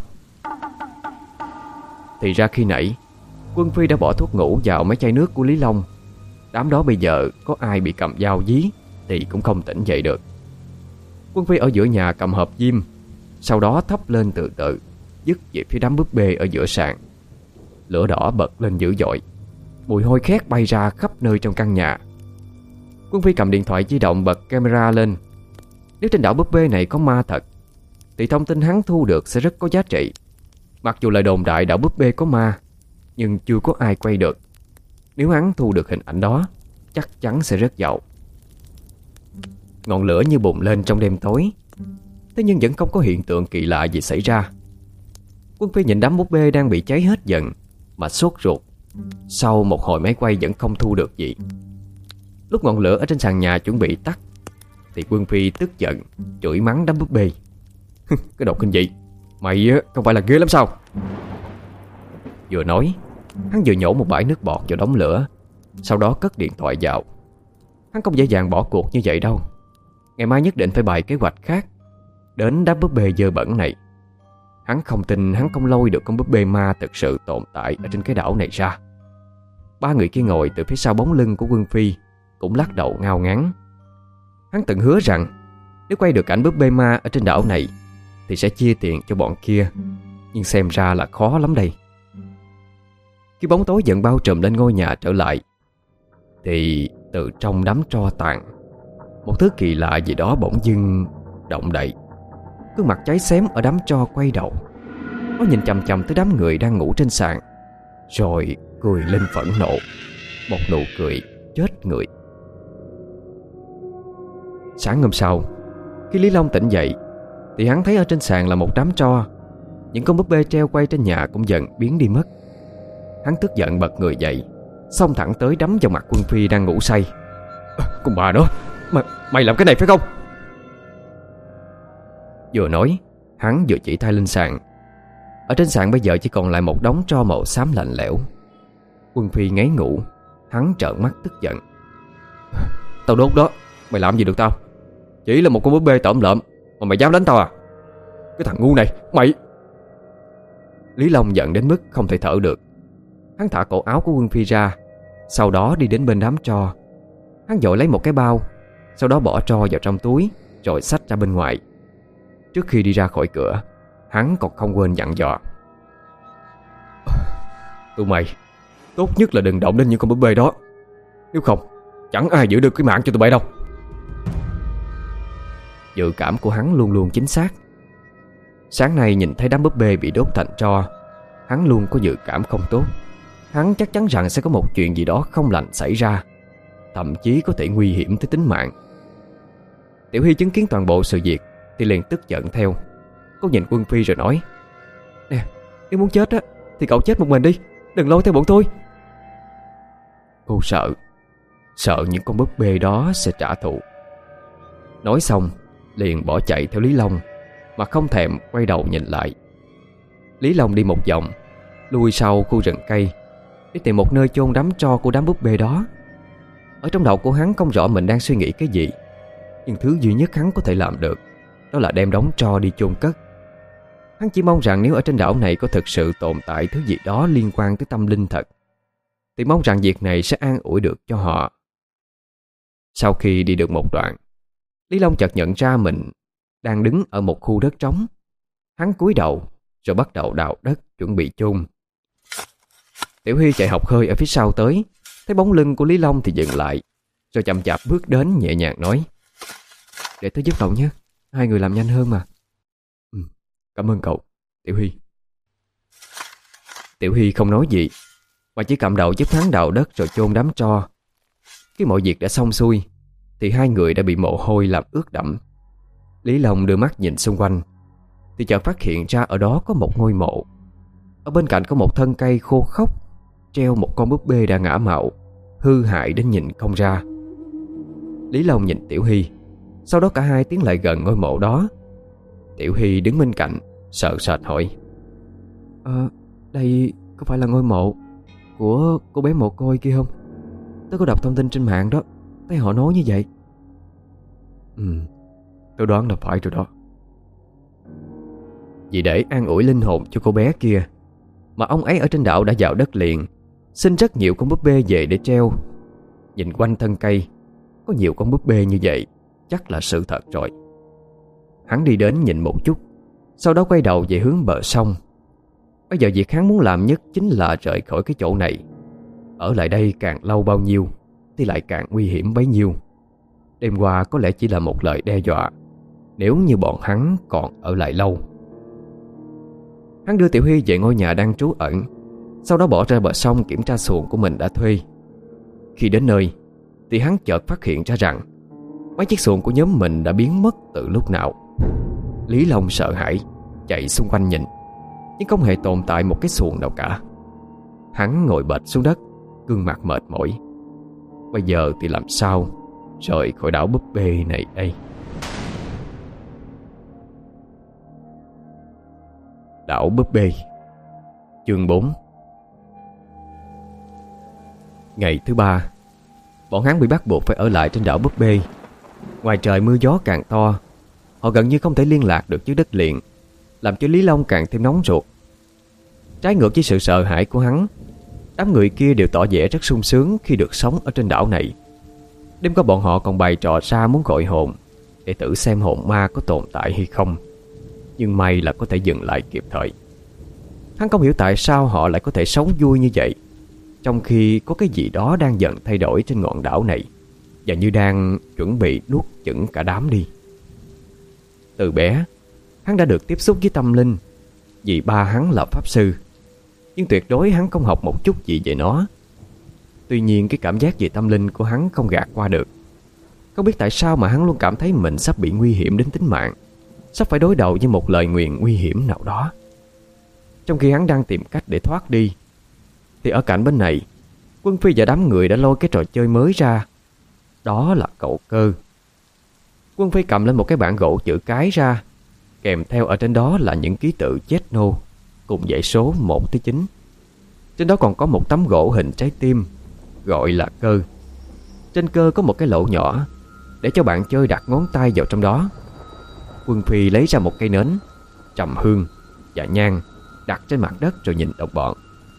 [SPEAKER 1] Thì ra khi nãy Quân Phi đã bỏ thuốc ngủ vào mấy chai nước của Lý Long. Đám đó bây giờ có ai bị cầm dao dí thì cũng không tỉnh dậy được. Quân Phi ở giữa nhà cầm hộp diêm, sau đó thắp lên từ từ, dứt về phía đám búp bê ở giữa sàn. Lửa đỏ bật lên dữ dội, mùi hôi khét bay ra khắp nơi trong căn nhà. Quân Phi cầm điện thoại di động bật camera lên. Nếu trên đảo búp bê này có ma thật thì thông tin hắn thu được sẽ rất có giá trị. Mặc dù lời đồn đại đảo búp bê có ma, nhưng chưa có ai quay được. Nếu hắn thu được hình ảnh đó, chắc chắn sẽ rất giàu. Ngọn lửa như bùng lên trong đêm tối, thế nhưng vẫn không có hiện tượng kỳ lạ gì xảy ra. Quân Phi nhìn đám búp bê đang bị cháy hết dần mà sốt ruột. Sau một hồi máy quay vẫn không thu được gì. Lúc ngọn lửa ở trên sàn nhà chuẩn bị tắt thì Quân Phi tức giận chửi mắng đám búp bê. Cái đồ kinh dị, mày không phải là ghê lắm sao? Vừa nói, hắn vừa nhổ một bãi nước bọt vào đống lửa, sau đó cất điện thoại vào. Hắn không dễ dàng bỏ cuộc như vậy đâu. Ngày mai nhất định phải bày kế hoạch khác đến đám búp bê dơ bẩn này. Hắn không tin hắn không lôi được con búp bê ma thực sự tồn tại ở trên cái đảo này ra. Ba người kia ngồi từ phía sau bóng lưng của Quân Phi cũng lắc đầu ngao ngán. Hắn từng hứa rằng nếu quay được cảnh búp bê ma ở trên đảo này thì sẽ chia tiền cho bọn kia, nhưng xem ra là khó lắm đây. Khi bóng tối dần bao trùm lên ngôi nhà trở lại thì từ trong đám tro tàn, một thứ kỳ lạ gì đó bỗng dưng động đậy. Gương mặt cháy xém ở đám tro quay đầu. Nó nhìn chằm chằm tới đám người đang ngủ trên sàn, rồi cười lên phẫn nộ. Một nụ cười chết người. Sáng hôm sau, khi Lý Long tỉnh dậy thì hắn thấy ở trên sàn là một đám tro. Những con búp bê treo quay trên nhà cũng dần biến đi mất. Hắn tức giận bật người dậy, xông thẳng tới đấm vào mặt Quân Phi đang ngủ say. À, con bà đó, mày, mày làm cái này phải không? Vừa nói, hắn vừa chỉ tay lên sàn. Ở trên sàn bây giờ chỉ còn lại một đống tro màu xám lạnh lẽo. Quân Phi ngáy ngủ. Hắn trợn mắt tức giận. Tao đốt đó, mày làm gì được tao? Chỉ là một con búp bê tởm lợm mà mày dám đánh tao à? Cái thằng ngu này, mày! Lý Long giận đến mức không thể thở được. Hắn thả cổ áo của Quân Phi ra, sau đó đi đến bên đám tro. Hắn vội lấy một cái bao, sau đó bỏ tro vào trong túi, rồi xách ra bên ngoài. Trước khi đi ra khỏi cửa, hắn còn không quên dặn dò. Tụi mày tốt nhất là đừng động đến những con búp bê đó, nếu không chẳng ai giữ được cái mạng cho tụi bay đâu. Dự cảm của hắn luôn luôn chính xác. Sáng nay nhìn thấy đám búp bê bị đốt thành tro, hắn luôn có dự cảm không tốt. Hắn chắc chắn rằng sẽ có một chuyện gì đó không lành xảy ra, thậm chí có thể nguy hiểm tới tính mạng. Tiểu Hy chứng kiến toàn bộ sự việc thì liền tức giận theo. Cô nhìn Quân Phi rồi nói: Nè, nếu muốn chết á thì cậu chết một mình đi, đừng lôi theo bọn tôi. Cô sợ Sợ những con búp bê đó sẽ trả thù. Nói xong liền bỏ chạy theo Lý Long, mà không thèm quay đầu nhìn lại. Lý Long đi một vòng, lui sau khu rừng cây để tìm một nơi chôn đám tro của đám búp bê đó. Ở trong đầu của hắn không rõ mình đang suy nghĩ cái gì, nhưng thứ duy nhất hắn có thể làm được đó là đem đống tro đi chôn cất. Hắn chỉ mong rằng nếu ở trên đảo này có thực sự tồn tại thứ gì đó liên quan tới tâm linh thật, thì mong rằng việc này sẽ an ủi được cho họ. Sau khi đi được một đoạn, Lý Long chợt nhận ra mình đang đứng ở một khu đất trống. Hắn cúi đầu rồi bắt đầu đào đất chuẩn bị chôn. Tiểu Hy chạy học hơi ở phía sau tới, thấy bóng lưng của Lý Long thì dừng lại, rồi chậm chạp bước đến nhẹ nhàng nói: "Để tôi giúp cậu nhé, hai người làm nhanh hơn mà." "Ừ, cảm ơn cậu, Tiểu Hy." Tiểu Hy không nói gì, mà chỉ cầm đầu giúp hắn đào đất rồi chôn đám tro. Khi mọi việc đã xong xuôi thì hai người đã bị mồ hôi làm ướt đẫm. Lý Long đưa mắt nhìn xung quanh thì chợt phát hiện ra ở đó có một ngôi mộ. Ở bên cạnh có một thân cây khô khốc, treo một con búp bê đã ngã mạo, hư hại đến nhìn không ra. Lý Long nhìn Tiểu Hy, sau đó cả hai tiến lại gần ngôi mộ đó. Tiểu Hy đứng bên cạnh sợ sệt hỏi: "Ờ, đây có phải là ngôi mộ của cô bé mồ côi kia không? Tôi có đọc thông tin trên mạng đó, thấy họ nói như vậy." "Ừ, tôi đoán là phải rồi đó." Vì để an ủi linh hồn cho cô bé kia mà ông ấy ở trên đảo đã vào đất liền, xin rất nhiều con búp bê về để treo. Nhìn quanh thân cây có nhiều con búp bê như vậy, chắc là sự thật rồi. Hắn đi đến nhìn một chút, sau đó quay đầu về hướng bờ sông. Bây giờ việc hắn muốn làm nhất chính là rời khỏi cái chỗ này. Ở lại đây càng lâu bao nhiêu thì lại càng nguy hiểm bấy nhiêu. Đêm qua có lẽ chỉ là một lời đe dọa nếu như bọn hắn còn ở lại lâu. Hắn đưa Tiểu Hy về ngôi nhà đang trú ẩn, sau đó bỏ ra bờ sông kiểm tra xuồng của mình đã thuê. Khi đến nơi thì hắn chợt phát hiện ra rằng mấy chiếc xuồng của nhóm mình đã biến mất từ lúc nào. Lý Long sợ hãi chạy xung quanh nhìn, nhưng không hề tồn tại một cái xuồng nào cả. Hắn ngồi bệt xuống đất, gương mặt mệt mỏi. Bây giờ thì làm sao rời khỏi đảo búp bê này đây? Đảo búp bê, chương bốn. Ngày thứ ba, bọn hắn bị bắt buộc phải ở lại trên đảo búp bê. Ngoài trời mưa gió càng to, họ gần như không thể liên lạc được với đất liền, làm cho Lý Long càng thêm nóng ruột. Trái ngược với sự sợ hãi của hắn, đám người kia đều tỏ vẻ rất sung sướng khi được sống ở trên đảo này. Đêm qua bọn họ còn bày trò ra muốn gọi hồn để thử xem hồn ma có tồn tại hay không, nhưng may là có thể dừng lại kịp thời. Hắn không hiểu tại sao họ lại có thể sống vui như vậy, trong khi có cái gì đó đang dần thay đổi trên ngọn đảo này, và như đang chuẩn bị nuốt chửng cả đám đi. Từ bé, hắn đã được tiếp xúc với tâm linh, vì ba hắn là pháp sư, nhưng tuyệt đối hắn không học một chút gì về nó. Tuy nhiên cái cảm giác về tâm linh của hắn không gạt qua được. Không biết tại sao mà hắn luôn cảm thấy mình sắp bị nguy hiểm đến tính mạng, sắp phải đối đầu với một lời nguyền nguy hiểm nào đó. Trong khi hắn đang tìm cách để thoát đi, thì ở cạnh bên này, Quân Phi và đám người đã lôi cái trò chơi mới ra. Đó là cậu cơ. Quân Phi cầm lên một cái bảng gỗ chữ cái ra, kèm theo ở trên đó là những ký tự chết nô cùng dãy số một tới chín. Trên đó còn có một tấm gỗ hình trái tim, gọi là cơ. Trên cơ có một cái lỗ nhỏ để cho bạn chơi đặt ngón tay vào trong đó. Quân Phi lấy ra một cây nến, trầm hương và nhang, đặt trên mặt đất rồi nhìn đồng bọn.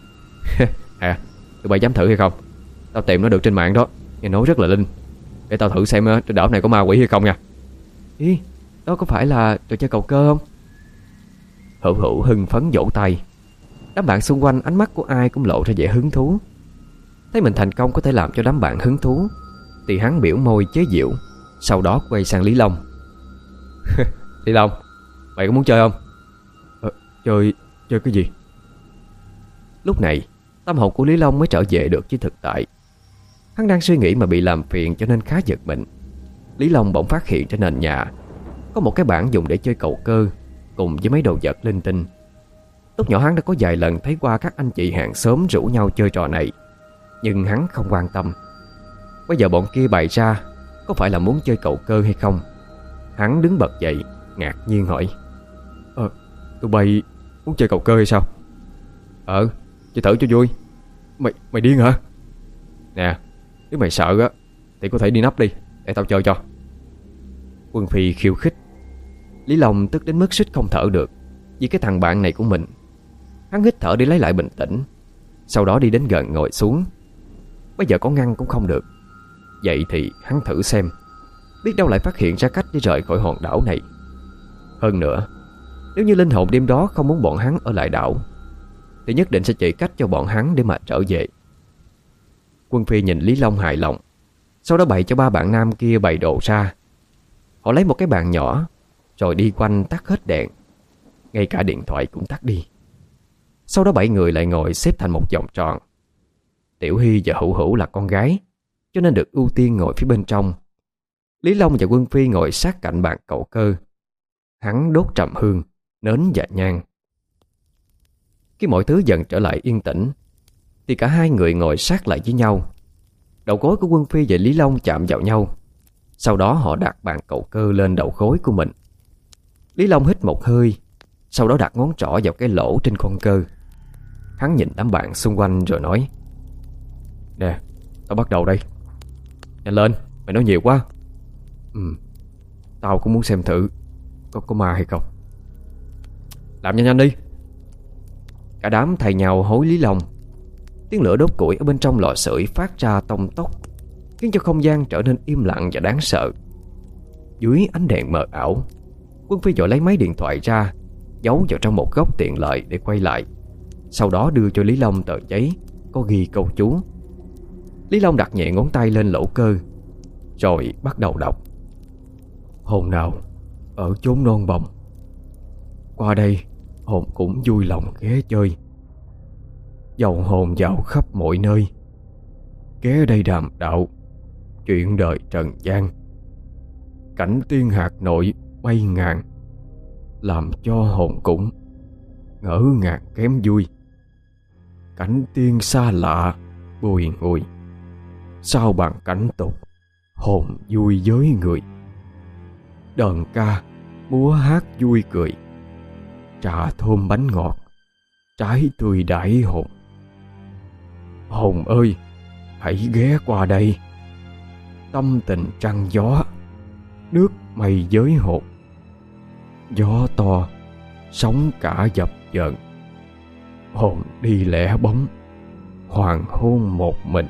[SPEAKER 1] À, tụi bay dám thử hay không? Tao tìm nó được trên mạng đó, nghe nói rất là linh. Để tao thử xem trên đảo này có ma quỷ hay không nha. Ý, đó có phải là trò chơi cầu cơ không? Hữu Hữu hưng phấn vỗ tay. Đám bạn xung quanh ánh mắt của ai cũng lộ ra vẻ hứng thú. Thấy mình thành công có thể làm cho đám bạn hứng thú, thì hắn biểu môi chế giễu, sau đó quay sang Lý Long. Lý Long, mày có muốn chơi không? Ờ, chơi, chơi cái gì? Lúc này tâm hồn của Lý Long mới trở về được với thực tại. Hắn đang suy nghĩ mà bị làm phiền cho nên khá giật mình. Lý Long bỗng phát hiện trên nền nhà có một cái bảng dùng để chơi cầu cơ cùng với mấy đồ vật linh tinh. Lúc nhỏ hắn đã có vài lần thấy qua các anh chị hàng xóm rủ nhau chơi trò này, nhưng hắn không quan tâm. Bây giờ bọn kia bày ra, có phải là muốn chơi cầu cơ hay không? Hắn đứng bật dậy, ngạc nhiên hỏi: Ờ, tụi bay muốn chơi cầu cơ hay sao? Ờ, chơi thử cho vui. Mày, mày điên hả? Nè, nếu mày sợ á thì có thể đi nấp đi, để tao chơi cho. Quân Phi khiêu khích. Lý Long tức đến mức suýt không thở được, vì cái thằng bạn này của mình. Hắn hít thở để lấy lại bình tĩnh, sau đó đi đến gần ngồi xuống. Bây giờ có ngăn cũng không được. Vậy thì hắn thử xem, biết đâu lại phát hiện ra cách để rời khỏi hòn đảo này. Hơn nữa, nếu như linh hồn đêm đó không muốn bọn hắn ở lại đảo, thì nhất định sẽ chỉ cách cho bọn hắn để mà trở về. Quân Phi nhìn Lý Long hài lòng, sau đó bày cho ba bạn nam kia bày đồ ra. Họ lấy một cái bàn nhỏ, rồi đi quanh tắt hết đèn, ngay cả điện thoại cũng tắt đi. Sau đó bảy người lại ngồi xếp thành một vòng tròn. Tiểu Hy và Hữu Hữu là con gái, cho nên được ưu tiên ngồi phía bên trong. Lý Long và Quân Phi ngồi sát cạnh bàn cậu Cơ. Hắn đốt trầm hương, nến và nhang. Khi mọi thứ dần trở lại yên tĩnh, thì cả hai người ngồi sát lại với nhau. Đầu gối của Quân Phi và Lý Long chạm vào nhau. Sau đó họ đặt bàn cậu Cơ lên đầu gối của mình. Lý Long hít một hơi, sau đó đặt ngón trỏ vào cái lỗ trên con Cơ. Hắn nhìn đám bạn xung quanh rồi nói: "Nè, tao bắt đầu đây. Nhanh lên, mày nói nhiều quá." "Ừ, tao cũng muốn xem thử Có có ma hay không." "Làm nhanh nhanh đi." Cả đám thay nhau hối Lý Long. Tiếng lửa đốt củi ở bên trong lò sưởi phát ra tông tốc, khiến cho không gian trở nên im lặng và đáng sợ. Dưới ánh đèn mờ ảo, Quân Phi vội lấy máy điện thoại ra, giấu vào trong một góc tiện lợi để quay lại. Sau đó đưa cho Lý Long tờ giấy có ghi câu chú. Lý Long đặt nhẹ ngón tay lên lỗ Cơ, rồi bắt đầu đọc: "Hồn nào ở chốn non bồng, qua đây hồn cũng vui lòng ghé chơi. Dầu hồn vào khắp mọi nơi, ghé đây đàm đạo chuyện đời trần gian. Cảnh tiên hạt nội bay ngàn, làm cho hồn cũng ngỡ ngàng kém vui. Cảnh tiên xa lạ bùi ngùi, sao bằng cảnh tục hồn vui với người. Đờn ca múa hát vui cười, trà thơm bánh ngọt, trái tươi đãi hồn. Hồn ơi, hãy ghé qua đây, tâm tình trăng gió, nước mây giới hồn. Gió to, sóng cả dập dờn, hồn đi lẻ bóng, hoàng hôn một mình.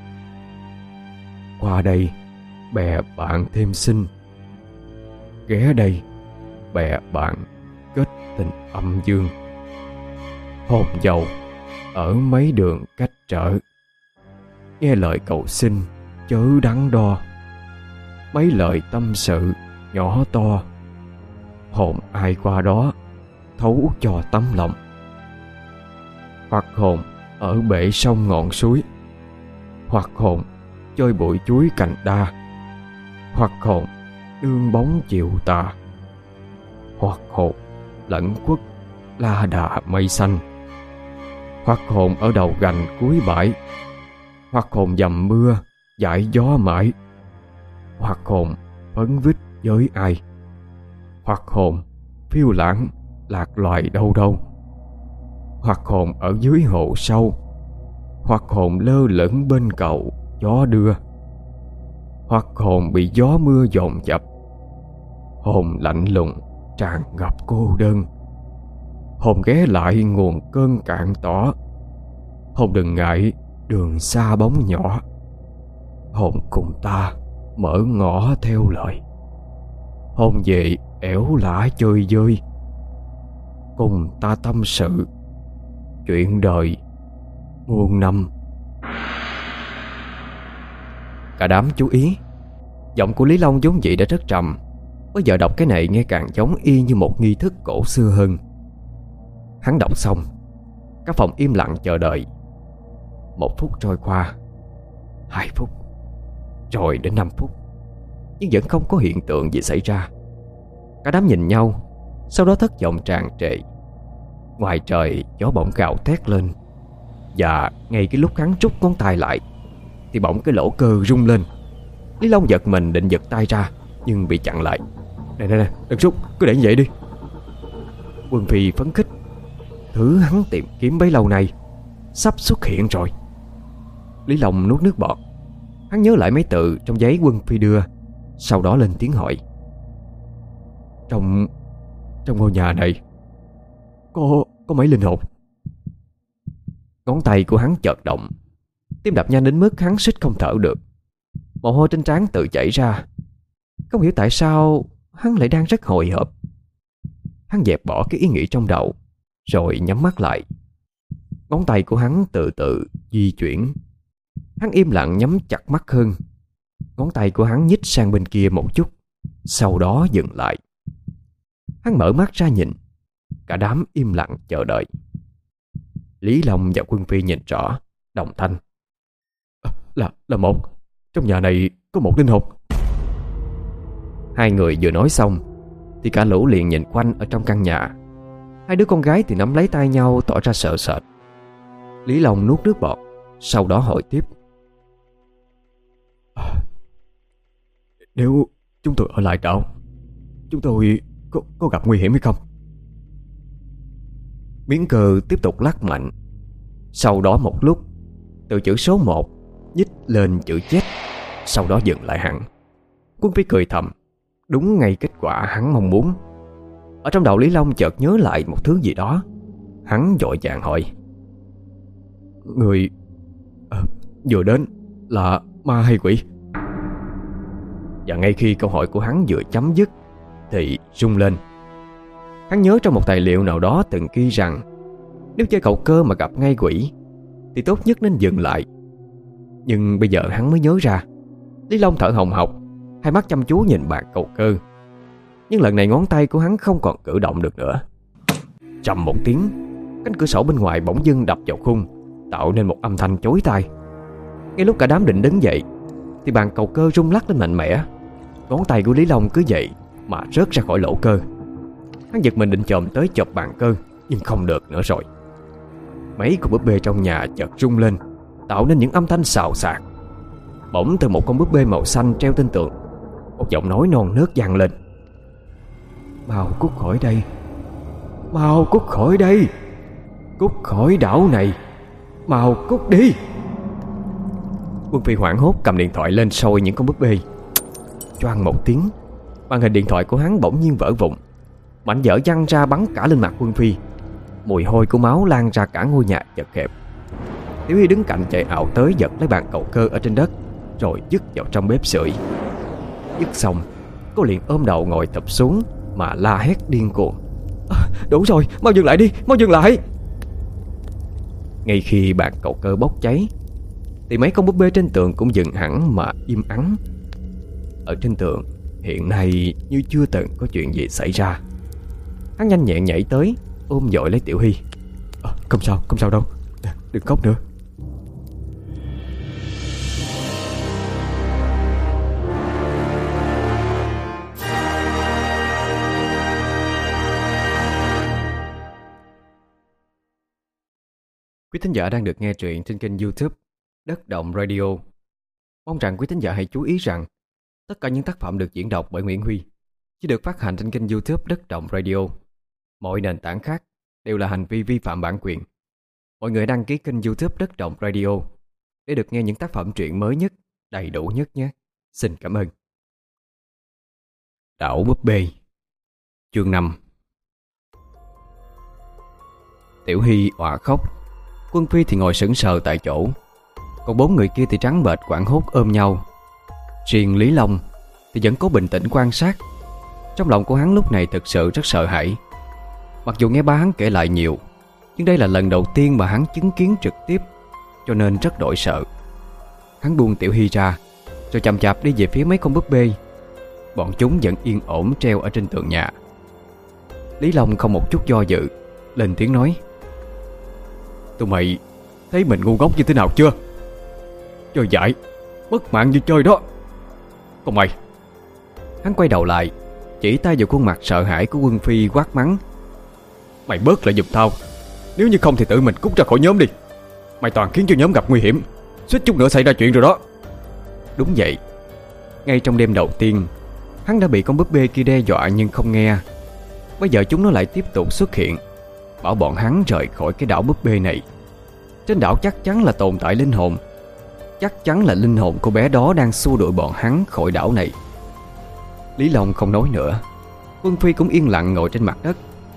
[SPEAKER 1] Qua đây bè bạn thêm xinh, ghé đây bè bạn kết tình âm dương. Hồn giàu ở mấy đường cách trở, nghe lời cầu xin chớ đắn đo. Mấy lời tâm sự nhỏ to, hồn ai qua đó thấu cho tấm lòng. Hoặc hồn ở bể sông ngọn suối, hoặc hồn chơi bụi chuối cành đa, hoặc hồn đương bóng chiều tà, hoặc hồn lẫn quất la đà mây xanh, hoặc hồn ở đầu gành cuối bãi, hoặc hồn dầm mưa dải gió mãi, hoặc hồn phấn vít với ai, hoặc hồn phiêu lãng lạc loài đâu đâu, hoặc hồn ở dưới hồ sâu, hoặc hồn lơ lửng bên cầu gió đưa, hoặc hồn bị gió mưa dồn dập. Hồn lạnh lùng tràn ngập cô đơn, hồn ghé lại nguồn cơn cạn tỏ. Hồn đừng ngại đường xa bóng nhỏ, hồn cùng ta mở ngõ theo lời. Hồn về ẻo lả chơi vơi, cùng ta tâm sự chuyện đời muôn năm. Cả đám chú ý. Giọng của Lý Long vốn dĩ đã rất trầm, bây giờ đọc cái này nghe càng giống y như một nghi thức cổ xưa hơn. Hắn đọc xong, cả phòng im lặng chờ đợi. Một phút trôi qua, hai phút, rồi đến năm phút, nhưng vẫn không có hiện tượng gì xảy ra. Cả đám nhìn nhau, sau đó thất vọng tràn trề. Ngoài trời gió bỗng gào thét lên, và ngay cái lúc hắn rút ngón tay lại thì bỗng cái lỗ Cơ rung lên. Lý Long giật mình định giật tay ra, nhưng bị chặn lại. Nè nè nè, đừng rút, cứ để như vậy đi. Quân Phi phấn khích, thứ hắn tìm kiếm bấy lâu nay sắp xuất hiện rồi. Lý Long nuốt nước bọt. Hắn nhớ lại mấy từ trong giấy Quân Phi đưa, sau đó lên tiếng hỏi: Trong Trong ngôi nhà này Có, có mấy linh hồn. Ngón tay của hắn chợt động, tim đập nhanh đến mức hắn suýt không thở được. Mồ hôi trên trán tự chảy ra. Không hiểu tại sao hắn lại đang rất hồi hộp. Hắn dẹp bỏ cái ý nghĩ trong đầu, rồi nhắm mắt lại. Ngón tay của hắn từ từ di chuyển. Hắn im lặng nhắm chặt mắt hơn. Ngón tay của hắn nhích sang bên kia một chút, sau đó dừng lại. Hắn mở mắt ra nhìn. Cả đám im lặng chờ đợi. Lý Long và Quân Phi nhìn rõ, đồng thanh: à, Là, là một. Trong nhà này có một linh hồn. Hai người vừa nói xong thì cả lũ liền nhìn quanh ở trong căn nhà. Hai đứa con gái thì nắm lấy tay nhau tỏ ra sợ sệt. Lý Long nuốt nước bọt, sau đó hỏi tiếp: à, Nếu chúng tôi ở lại đảo, chúng tôi có, có gặp nguy hiểm hay không? Miếng cờ tiếp tục lắc mạnh. Sau đó một lúc, từ chữ số một nhích lên chữ chết, sau đó dừng lại hẳn. Quân Phi cười thầm. Đúng ngay kết quả hắn mong muốn. Ở trong đầu Lý Long chợt nhớ lại một thứ gì đó. Hắn vội vàng hỏi: Người à, vừa đến là ma hay quỷ? Và ngay khi câu hỏi của hắn vừa chấm dứt thì rung lên. Hắn nhớ trong một tài liệu nào đó từng ghi rằng nếu chơi cầu cơ mà gặp ngay quỷ thì tốt nhất nên dừng lại. Nhưng bây giờ hắn mới nhớ ra. Lý Long thở hồng hộc, hai mắt chăm chú nhìn bàn cầu cơ. Nhưng lần này ngón tay của hắn không còn cử động được nữa. Trầm một tiếng, cánh cửa sổ bên ngoài bỗng dưng đập vào khung, tạo nên một âm thanh chói tai. Ngay lúc cả đám định đứng dậy thì bàn cầu cơ rung lắc lên mạnh mẽ. Ngón tay của Lý Long cứ vậy mà rớt ra khỏi lỗ cơ. Hắn giật mình định chồm tới chộp bàn cơ, nhưng không được nữa rồi. Mấy con búp bê trong nhà chợt rung lên, tạo nên những âm thanh xào xạc. Bỗng từ một con búp bê màu xanh treo trên tường, một giọng nói non nớt vang lên: Mau cút khỏi đây, mau cút khỏi đây, cút khỏi đảo này, mau cút đi. Quân Phi hoảng hốt cầm điện thoại lên soi những con búp bê. Choang một tiếng, màn hình điện thoại của hắn bỗng nhiên vỡ vụn. Mảnh vỡ văng ra bắn cả lên mặt Quân Phi. Mùi hôi của máu lan ra cả ngôi nhà chật hẹp. Tiểu Hy đứng cạnh chạy ảo tới giật lấy bàn cầu cơ ở trên đất, rồi dứt vào trong bếp sưởi. Dứt xong, cô liền ôm đầu ngồi thụp xuống mà la hét điên cuồng: à, Đủ rồi, mau dừng lại đi, mau dừng lại. Ngay khi bàn cầu cơ bốc cháy thì mấy con búp bê trên tường cũng dừng hẳn mà im ắng. Ở trên tường hiện nay như chưa từng có chuyện gì xảy ra. Hắn nhanh nhẹn nhảy tới, ôm dội lấy Tiểu Hy. à, Không sao, không sao đâu, đừng khóc nữa. Quý thính giả đang được nghe truyện trên kênh YouTube Đất Động Radio. Mong rằng quý thính giả hãy chú ý rằng tất cả những tác phẩm được diễn đọc bởi Nguyễn Huy chỉ được phát hành trên kênh YouTube Đất Động Radio. Mọi nền tảng khác đều là hành vi vi phạm bản quyền. Mọi người đăng ký kênh YouTube Đất Động Radio để được nghe những tác phẩm truyện mới nhất, đầy đủ nhất nhé. Xin cảm ơn. Đảo búp bê, chương năm. Tiểu Hy òa khóc. Quân Phi thì ngồi sững sờ tại chỗ. Còn bốn người kia thì trắng bệch hoảng hốt ôm nhau. Riêng Lý Long thì vẫn có bình tĩnh quan sát. Trong lòng của hắn lúc này thực sự rất sợ hãi. Mặc dù nghe ba hắn kể lại nhiều, nhưng đây là lần đầu tiên mà hắn chứng kiến trực tiếp, cho nên rất đổi sợ. Hắn buông Tiểu Hy ra, rồi chậm chạp đi về phía mấy con búp bê. Bọn chúng vẫn yên ổn treo ở trên tường nhà. Lý Long không một chút do dự, lên tiếng nói: Tụi mày thấy mình ngu ngốc như thế nào chưa? Chơi dại, mất mạng như chơi đó. Còn mày. Hắn quay đầu lại, chỉ tay vào khuôn mặt sợ hãi của Quân Phi quát mắng: Mày bớt lại giùm tao, nếu như không thì tự mình cút ra khỏi nhóm đi. Mày toàn khiến cho nhóm gặp nguy hiểm, suýt chút nữa xảy ra chuyện rồi đó. Đúng vậy. Ngay trong đêm đầu tiên, hắn đã bị con búp bê kia đe dọa nhưng không nghe. Bây giờ chúng nó lại tiếp tục xuất hiện, bảo bọn hắn rời khỏi cái đảo búp bê này. Trên đảo chắc chắn là tồn tại linh hồn. Chắc chắn là linh hồn của bé đó đang xua đuổi bọn hắn khỏi đảo này. Lý Long không nói nữa. Quân Phi cũng yên lặng ngồi trên mặt đất.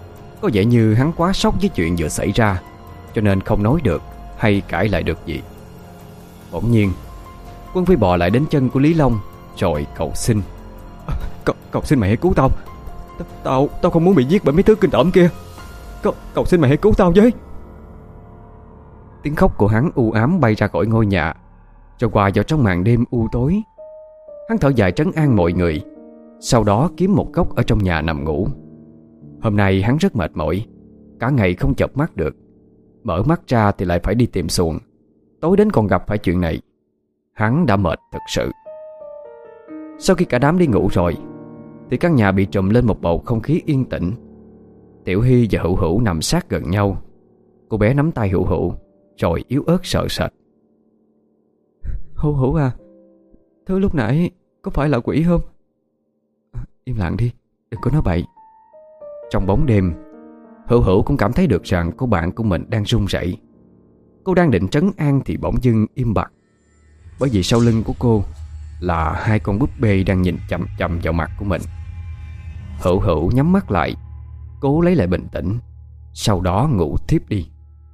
[SPEAKER 1] Có vẻ như hắn quá sốc với chuyện vừa xảy ra, cho nên không nói được hay cãi lại được gì. Bỗng nhiên Quân Phi bò lại đến chân của Lý Long rồi cầu xin. Cầu, cầu xin mày hãy cứu tao. Tao Tao không muốn bị giết bởi mấy thứ kinh tởm kia. Cầu, cầu xin mày hãy cứu tao với. Tiếng khóc của hắn u ám bay ra khỏi ngôi nhà, rồi hòa vào trong màn đêm u tối. Hắn thở dài trấn an mọi người, sau đó kiếm một góc ở trong nhà nằm ngủ. Hôm nay hắn rất mệt mỏi, cả ngày không chợp mắt được. Mở mắt ra thì lại phải đi tìm xuồng, tối đến còn gặp phải chuyện này. Hắn đã mệt thật sự. Sau khi cả đám đi ngủ rồi thì căn nhà bị trùm lên một bầu không khí yên tĩnh. Tiểu Hy và Hữu Hữu nằm sát gần nhau. Cô bé nắm tay Hữu Hữu rồi yếu ớt sợ sệt. Hữu Hữu à, thứ lúc nãy có phải là quỷ không? Im lặng đi, đừng có nói bậy. Trong bóng đêm, Hữu Hữu cũng cảm thấy được rằng cô bạn của mình đang run rẩy. Cô đang định trấn an thì bỗng dưng im bặt, bởi vì sau lưng của cô là hai con búp bê đang nhìn chằm chằm vào mặt của mình. Hữu Hữu nhắm mắt lại, cố lấy lại bình tĩnh, sau đó ngủ thiếp đi.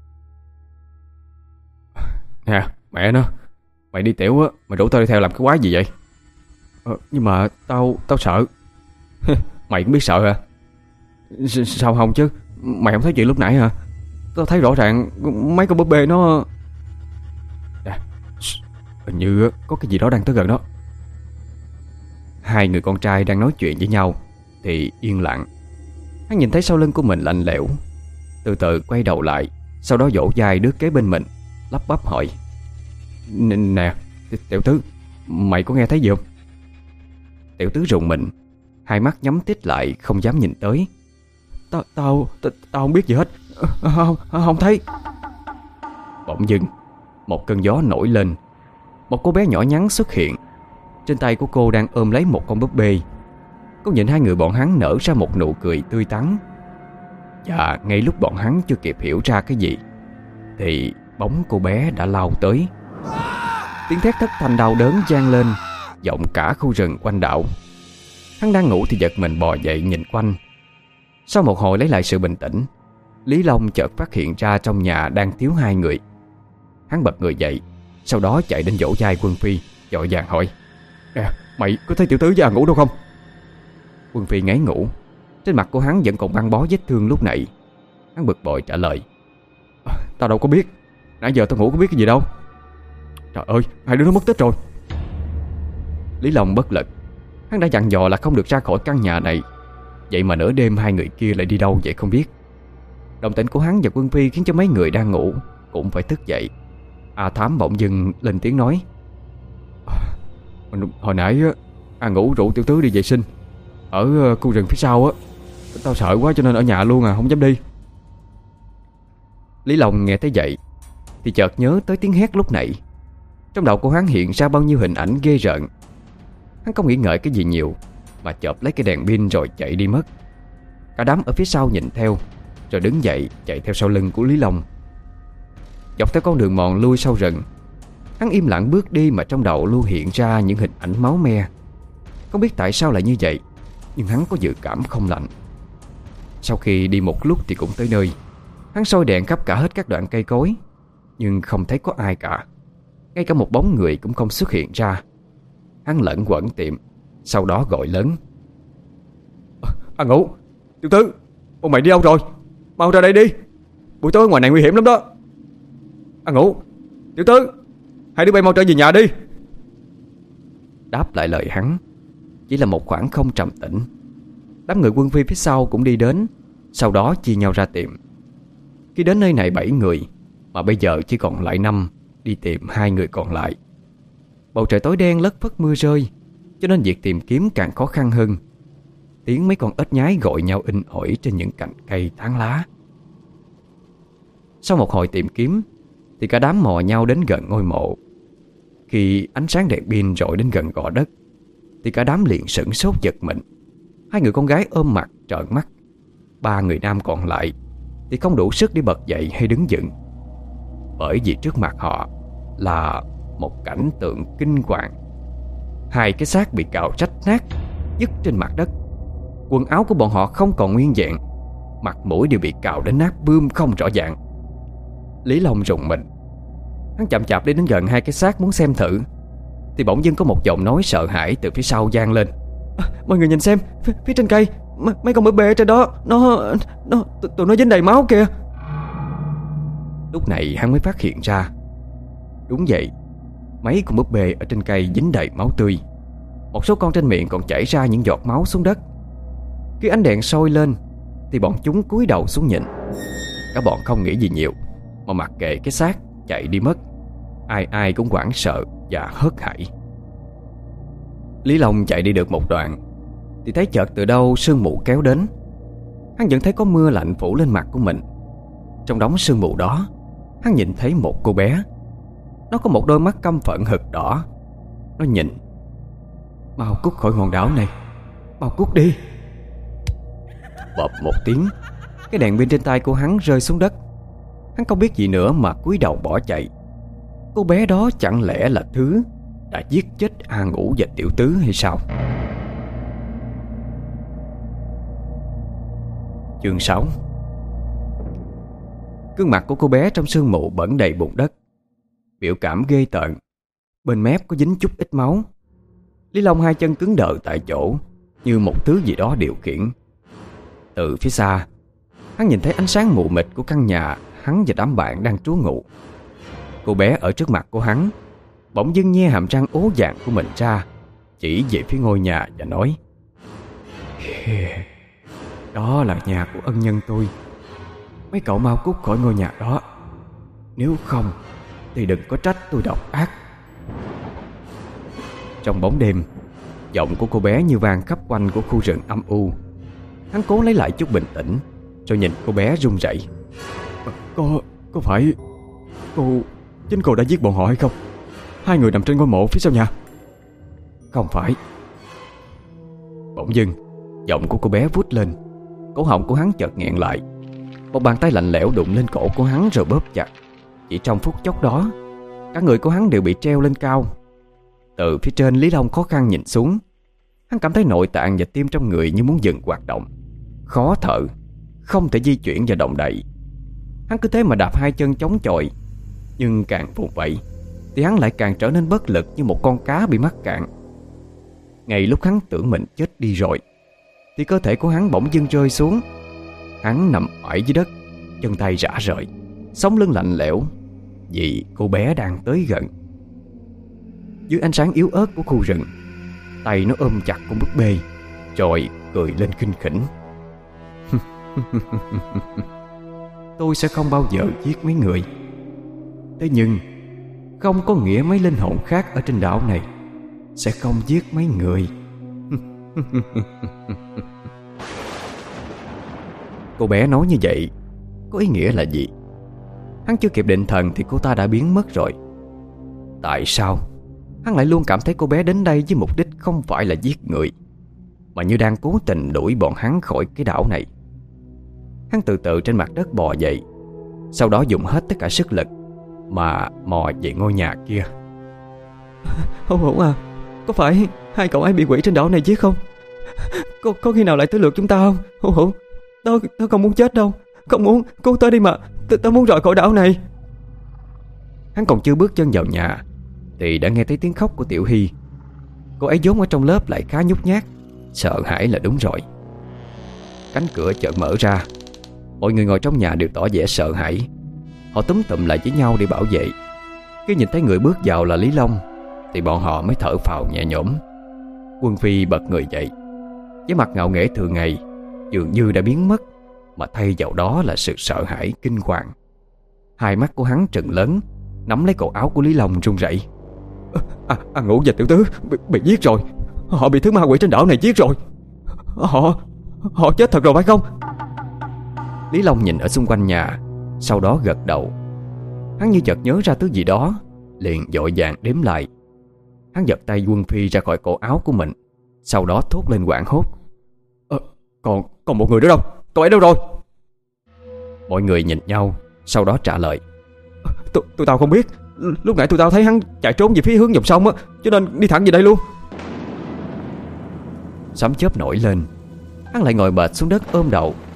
[SPEAKER 1] Nè, mẹ nó, mày đi tiểu á, mày rủ tao đi theo làm cái quái gì vậy? Ờ, nhưng mà tao, tao sợ. Mày cũng biết sợ hả? S- sao không chứ? Mày không thấy chuyện lúc nãy hả? Tao thấy rõ ràng mấy con búp bê nó... Nè, hình như có cái gì đó đang tới gần đó. Hai người con trai đang nói chuyện với nhau thì yên lặng. Hắn nhìn thấy sau lưng của mình lạnh lẽo, từ từ quay đầu lại, sau đó vỗ vai đứa kế bên mình, lắp bắp hỏi: Nè, tiểu tứ, mày có nghe thấy gì không? Tiểu tứ rùng mình, hai mắt nhắm tít lại không dám nhìn tới. Tao, tao, tao không biết gì hết. Không, không thấy. Bỗng dưng một cơn gió nổi lên. Một cô bé nhỏ nhắn xuất hiện. Trên tay của cô đang ôm lấy một con búp bê. Cô nhìn hai người bọn hắn nở ra một nụ cười tươi tắn. Và ngay lúc bọn hắn chưa kịp hiểu ra cái gì thì bóng cô bé đã lao tới. Tiếng thét thất thanh đau đớn vang lên, vọng cả khu rừng quanh đảo. Hắn đang ngủ thì giật mình bò dậy nhìn quanh. Sau một hồi lấy lại sự bình tĩnh, Lý Long chợt phát hiện ra trong nhà đang thiếu hai người. Hắn bật người dậy, sau đó chạy đến vỗ vai Quân Phi, vội vàng hỏi: Nè, mày có thấy tiểu tứ với à ngủ đâu không? Quân Phi ngáy ngủ. Trên mặt của hắn vẫn còn băng bó vết thương lúc nãy. Hắn bực bội trả lời: à, Tao đâu có biết, nãy giờ tao ngủ có biết cái gì đâu. Trời ơi, hai đứa nó mất tích rồi. Lý Long bất lực. Hắn đã dặn dò là không được ra khỏi căn nhà này, vậy mà nửa đêm hai người kia lại đi đâu vậy không biết. Động tĩnh của hắn và Quân Phi khiến cho mấy người đang ngủ cũng phải thức dậy. A Thám bỗng dưng lên tiếng nói: à, Hồi nãy A Ngũ rủ tiểu tứ đi vệ sinh ở khu rừng phía sau á. Tao sợ quá cho nên ở nhà luôn à, không dám đi. Lý Long nghe thấy vậy thì chợt nhớ tới tiếng hét lúc nãy. Trong đầu của hắn hiện ra bao nhiêu hình ảnh ghê rợn. Hắn không nghĩ ngợi cái gì nhiều mà chộp lấy cái đèn pin rồi chạy đi mất. Cả đám ở phía sau nhìn theo, rồi đứng dậy chạy theo sau lưng của Lý Long. Dọc theo con đường mòn lui sau rừng, hắn im lặng bước đi mà trong đầu luôn hiện ra những hình ảnh máu me. Không biết tại sao lại như vậy, nhưng hắn có dự cảm không lành. Sau khi đi một lúc thì cũng tới nơi. Hắn soi đèn khắp cả hết các đoạn cây cối, nhưng không thấy có ai cả. Ngay cả một bóng người cũng không xuất hiện ra. Hắn lẩn quẩn tìm, sau đó gọi lớn: À Ngũ, tiểu tứ, bọn mày đi đâu rồi? Mau ra đây đi, buổi tối ngoài này nguy hiểm lắm đó. À Ngũ, tiểu tứ, hai đứa bay mau trở về nhà đi. Đáp lại lời hắn chỉ là một khoảng không trầm tĩnh. Đám người Quân Phi phía sau cũng đi đến, sau đó chia nhau ra tìm. Khi đến nơi này bảy người, mà bây giờ chỉ còn lại năm, đi tìm hai người còn lại. Bầu trời tối đen lất phất mưa rơi, cho nên việc tìm kiếm càng khó khăn hơn. Tiếng mấy con ếch nhái gọi nhau inh ỏi trên những cành cây tán lá. Sau một hồi tìm kiếm thì cả đám mò nhau đến gần ngôi mộ. Khi ánh sáng đèn pin rọi đến gần gò đất thì cả đám liền sửng sốt giật mình. Hai người con gái ôm mặt trợn mắt. Ba người nam còn lại thì không đủ sức để bật dậy hay đứng dựng, bởi vì trước mặt họ là một cảnh tượng kinh hoàng. Hai cái xác bị cào rách nát, dứt trên mặt đất. Quần áo của bọn họ không còn nguyên vẹn. mặt mũi đều bị cào đến nát bươm không rõ dạng. Lý Long rùng mình. Hắn chậm chạp đi đến gần hai cái xác muốn xem thử, thì bỗng dưng có một giọng nói sợ hãi từ phía sau vang lên. À, mọi người nhìn xem, phía, phía trên cây m- mấy con búp bê trên đó, nó nó tụi, tụi nó dính đầy máu kìa. Lúc này hắn mới phát hiện ra, đúng vậy, mấy con búp bê ở trên cây dính đầy máu tươi. Một số con trên miệng còn chảy ra những giọt máu xuống đất. Khi ánh đèn soi lên thì bọn chúng cúi đầu xuống nhìn. Cả bọn không nghĩ gì nhiều mà mặc kệ cái xác chạy đi mất. Ai ai cũng hoảng sợ và hớt hải. Lý Long chạy đi được một đoạn thì thấy chợt từ đâu sương mù kéo đến. Hắn vẫn thấy có mưa lạnh phủ lên mặt của mình. Trong đống sương mù đó, hắn nhìn thấy một cô bé. Nó có một đôi mắt căm phẫn hực đỏ. Nó nhìn. Mau cút khỏi hòn đảo này, mau cút đi. Bộp một tiếng, cái đèn pin trên tay của hắn rơi xuống đất. Hắn không biết gì nữa mà cúi đầu bỏ chạy. Cô bé đó chẳng lẽ là thứ đã giết chết A Ngũ và Tiểu Tứ hay sao? Chương sáu. Gương mặt của cô bé trong sương mù bẩn đầy bùn đất, biểu cảm ghê tợn. Bên mép có dính chút ít máu. Lý Long hai chân cứng đờ tại chỗ, như một thứ gì đó điều khiển. Từ phía xa, hắn nhìn thấy ánh sáng mù mịt của căn nhà hắn và đám bạn đang trú ngụ. Cô bé ở trước mặt của hắn bỗng dưng nhe hàm răng ố vàng của mình ra, chỉ về phía ngôi nhà và nói: Đó là nhà của ân nhân tôi. Mấy cậu mau cút khỏi ngôi nhà đó, nếu không thì đừng có trách tôi độc ác. Trong bóng đêm, giọng của cô bé như vang khắp quanh của khu rừng âm u. Hắn cố lấy lại chút bình tĩnh, rồi nhìn cô bé run rẩy. Có, có phải cô, chính cô đã giết bọn họ hay không? Hai người nằm trên ngôi mộ phía sau nhà. Không phải. Bỗng dưng, giọng của cô bé vút lên. Cổ họng của hắn chợt nghẹn lại. Một bàn tay lạnh lẽo đụng lên cổ của hắn rồi bóp chặt. Chỉ trong phút chốc đó, cả người của hắn đều bị treo lên cao. Từ phía trên, Lý Long khó khăn nhìn xuống. Hắn cảm thấy nội tạng và tim trong người như muốn dừng hoạt động, khó thở, không thể di chuyển và động đậy. Hắn cứ thế mà đạp hai chân chống chọi. Nhưng càng vùng vẫy thì hắn lại càng trở nên bất lực, như một con cá bị mắc cạn. Ngay lúc hắn tưởng mình chết đi rồi thì cơ thể của hắn bỗng dưng rơi xuống. Hắn nằm oải dưới đất, chân tay rã rời, sống lưng lạnh lẽo vì cô bé đang tới gần. Dưới ánh sáng yếu ớt của khu rừng, tay nó ôm chặt con búp bê rồi cười lên khinh khỉnh. Tôi sẽ không bao giờ giết mấy người. Thế nhưng không có nghĩa mấy linh hồn khác ở trên đảo này sẽ không giết mấy người. Cô bé nói như vậy có ý nghĩa là gì? Hắn chưa kịp định thần thì cô ta đã biến mất rồi. Tại sao hắn lại luôn cảm thấy cô bé đến đây với mục đích không phải là giết người, mà như đang cố tình đuổi bọn hắn khỏi cái đảo này? Hắn từ từ trên mặt đất bò dậy, sau đó dùng hết tất cả sức lực mà mò về ngôi nhà kia. Hổ Hổ à, có phải hai cậu ấy bị quỷ trên đảo này giết không? Có, có khi nào lại tới lượt chúng ta không? Hổ Hổ, tao, tao không muốn chết đâu. Không muốn, cứu tao đi mà. Tao, tao muốn rời khỏi đảo này. Hắn còn chưa bước chân vào nhà thì đã nghe thấy tiếng khóc của Tiểu Hy. Cô ấy vốn ở trong lớp lại khá nhút nhát, sợ hãi là đúng rồi. Cánh cửa chợt mở ra. Mọi người ngồi trong nhà đều tỏ vẻ sợ hãi. Họ túm tụm lại với nhau để bảo vệ. Khi nhìn thấy người bước vào là Lý Long thì bọn họ mới thở phào nhẹ nhõm. Quân Phi bật người dậy, với mặt ngạo nghễ thường ngày dường như đã biến mất, mà thay vào đó là sự sợ hãi kinh hoàng. Hai mắt của hắn trừng lớn, nắm lấy cổ áo của Lý Long run rẩy. À, à Ngũ và Tiểu Tứ bị, bị giết rồi. Họ bị thứ ma quỷ trên đảo này giết rồi. Họ Họ chết thật rồi phải không? Lý Long nhìn ở xung quanh nhà, sau đó gật đầu. Hắn như chợt nhớ ra thứ gì đó, liền vội vàng đếm lại. Hắn giật tay Quân Phi ra khỏi cổ áo của mình, sau đó thốt lên hoảng hốt. Ờ, còn, còn một người nữa đâu? Cậu ấy đâu rồi? Mọi người nhìn nhau, sau đó trả lời. Tụi, tụi tao không biết. Lúc nãy tụi tao thấy hắn chạy trốn về phía hướng dòng sông á, cho nên đi thẳng về đây luôn. Sấm chớp nổi lên. Hắn lại ngồi bệt xuống đất ôm đầu.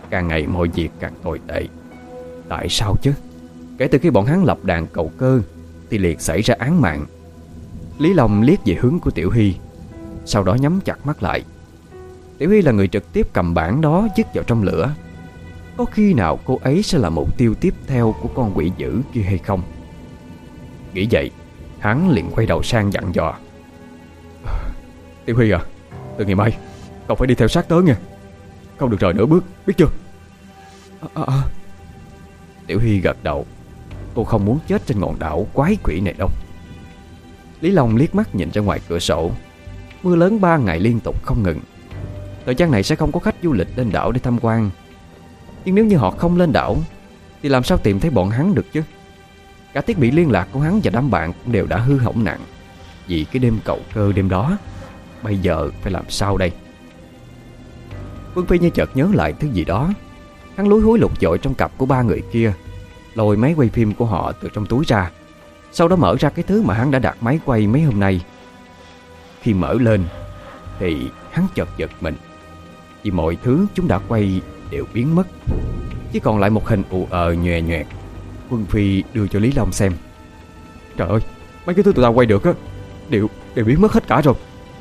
[SPEAKER 1] Càng ngày mọi việc càng tồi tệ. Tại sao chứ? Kể từ khi bọn hắn lập đàn cầu cơ thì liền xảy ra án mạng. Lý Long liếc về hướng của Tiểu Hy, sau đó nhắm chặt mắt lại. Tiểu Hy là người trực tiếp cầm bảng đó dứt vào trong lửa. Có khi nào cô ấy sẽ là mục tiêu tiếp theo của con quỷ dữ kia hay không? Nghĩ vậy, hắn liền quay đầu sang dặn dò: Tiểu Hy à, từ ngày mai cậu phải đi theo sát tớ nha, không được rời nửa bước, biết chưa? À, à, à. Tiểu Hy gật đầu. Cô không muốn chết trên ngọn đảo quái quỷ này đâu. Lý Long liếc mắt nhìn ra ngoài cửa sổ. Mưa lớn ba ngày liên tục không ngừng. Thời gian này sẽ không có khách du lịch lên đảo để tham quan. Nhưng nếu như họ không lên đảo thì làm sao tìm thấy bọn hắn được chứ? Cả thiết bị liên lạc của hắn và đám bạn cũng đều đã hư hỏng nặng vì cái đêm cầu cơ đêm đó. Bây giờ phải làm sao đây? Vương Phi như chợt nhớ lại thứ gì đó. Hắn lúi húi lục dội trong cặp của ba người kia, lôi máy quay phim của họ từ trong túi ra, sau đó mở ra cái thứ mà hắn đã đặt máy quay mấy hôm nay. Khi mở lên thì hắn chợt giật mình, vì mọi thứ chúng đã quay đều biến mất, chỉ còn lại một hình ù ờ nhòe nhòe. Vương Phi đưa cho Lý Long xem. Trời ơi, mấy cái thứ tụi tao quay được á Đều, đều biến mất hết cả rồi.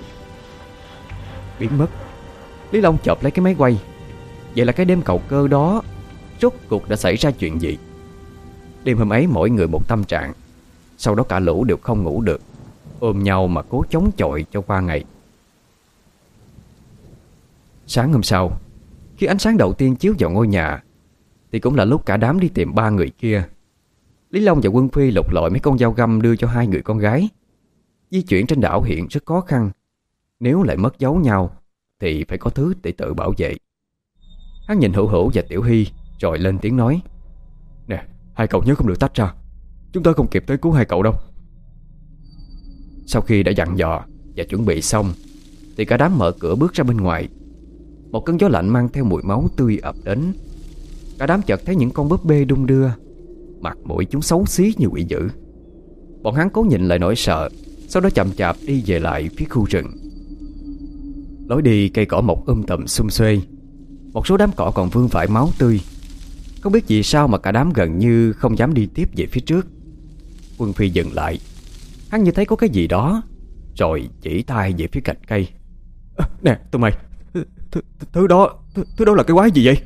[SPEAKER 1] Biến mất? Lý Long chộp lấy cái máy quay. Vậy là cái đêm cầu cơ đó rốt cuộc đã xảy ra chuyện gì? Đêm hôm ấy mỗi người một tâm trạng. Sau đó cả lũ đều không ngủ được, ôm nhau mà cố chống chọi cho qua ngày. Sáng hôm sau, khi ánh sáng đầu tiên chiếu vào ngôi nhà, thì cũng là lúc cả đám đi tìm ba người kia. Lý Long và Quân Phi lục lọi mấy con dao găm đưa cho hai người con gái. Di chuyển trên đảo hiện rất khó khăn. Nếu lại mất dấu nhau thì phải có thứ để tự bảo vệ. Hắn nhìn Hữu Hữu và Tiểu Hy rồi lên tiếng nói: Nè, hai cậu nhớ không được tách ra, chúng tôi không kịp tới cứu hai cậu đâu. Sau khi đã dặn dò và chuẩn bị xong thì cả đám mở cửa bước ra bên ngoài. Một cơn gió lạnh mang theo mùi máu tươi ập đến. Cả đám chợt thấy những con búp bê đung đưa, mặt mũi chúng xấu xí như quỷ dữ. Bọn hắn cố nhịn lại nỗi sợ, sau đó chậm chạp đi về lại phía khu rừng. Lối đi cây cỏ mọc um tùm xum xuê, một số đám cỏ còn vương vãi máu tươi. Không biết vì sao mà cả đám gần như không dám đi tiếp về phía trước. Quân Phi dừng lại. Hắn như thấy có cái gì đó, rồi chỉ tay về phía cành cây. À, nè tụi mày, Th Thứ đó th Thứ đó là cái quái gì vậy?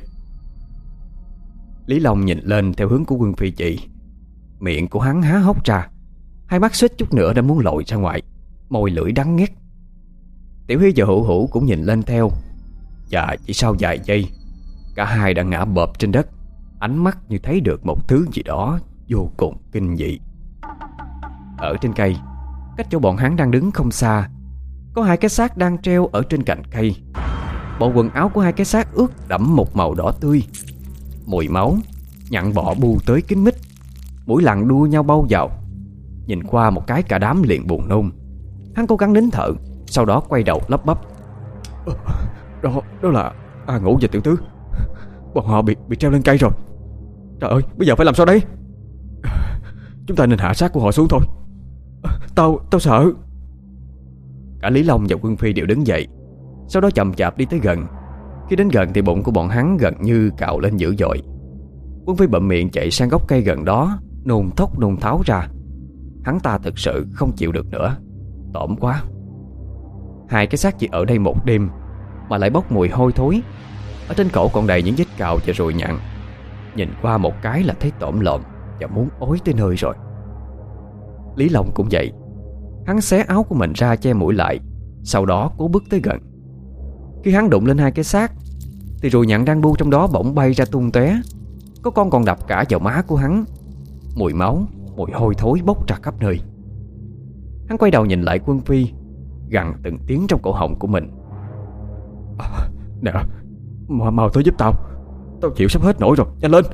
[SPEAKER 1] Lý Long nhìn lên theo hướng của Quân Phi chỉ. Miệng của hắn há hốc ra, hai mắt suýt chút nữa đã muốn lồi ra ngoài, môi lưỡi đắng nghét. Tiểu Hy và Hữu Hữu cũng nhìn lên theo. Và chỉ sau vài giây, cả hai đã ngã bợp trên đất, ánh mắt như thấy được một thứ gì đó vô cùng kinh dị. Ở trên cây, cách chỗ bọn hắn đang đứng không xa, có hai cái xác đang treo ở trên cành cây. Bộ quần áo của hai cái xác ướt đẫm một màu đỏ tươi. Mùi máu, nhặn bọ bu tới kín mít, mũi lằn đua nhau bao vào. Nhìn qua một cái cả đám liền buồn nôn. Hắn cố gắng nín thở, sau đó quay đầu lắp bắp: Đó, đó là A Ngũ và Tiểu Tứ. Bọn họ bị bị treo lên cây rồi. Trời ơi, bây giờ phải làm sao đây? Chúng ta nên hạ xác của họ xuống thôi. Tao, tao sợ. Cả Lý Long và Quân Phi đều đứng dậy, sau đó chậm chạp đi tới gần. Khi đến gần thì bụng của bọn hắn gần như cào lên dữ dội. Quân Phi bậm miệng chạy sang gốc cây gần đó, nôn thốc nôn tháo ra. Hắn ta thực sự không chịu được nữa, tởm quá. Hai cái xác chỉ ở đây một đêm mà lại bốc mùi hôi thối. Ở trên cổ còn đầy những vết cào và ruồi nhặn. Nhìn qua một cái là thấy tởm lợm và muốn ói tới nơi rồi. Lý Long cũng vậy. Hắn xé áo của mình ra che mũi lại, sau đó cố bước tới gần. Khi hắn đụng lên hai cái xác thì ruồi nhặn đang bu trong đó bỗng bay ra tung tóe. Có con còn đập cả vào má của hắn. Mùi máu, mùi hôi thối bốc ra khắp nơi. Hắn quay đầu nhìn lại Quân Phi, gằn từng tiếng trong cổ họng của mình: à, Nè, mau, mau tới giúp tao. Tao chịu sắp hết nổi rồi, nhanh lên.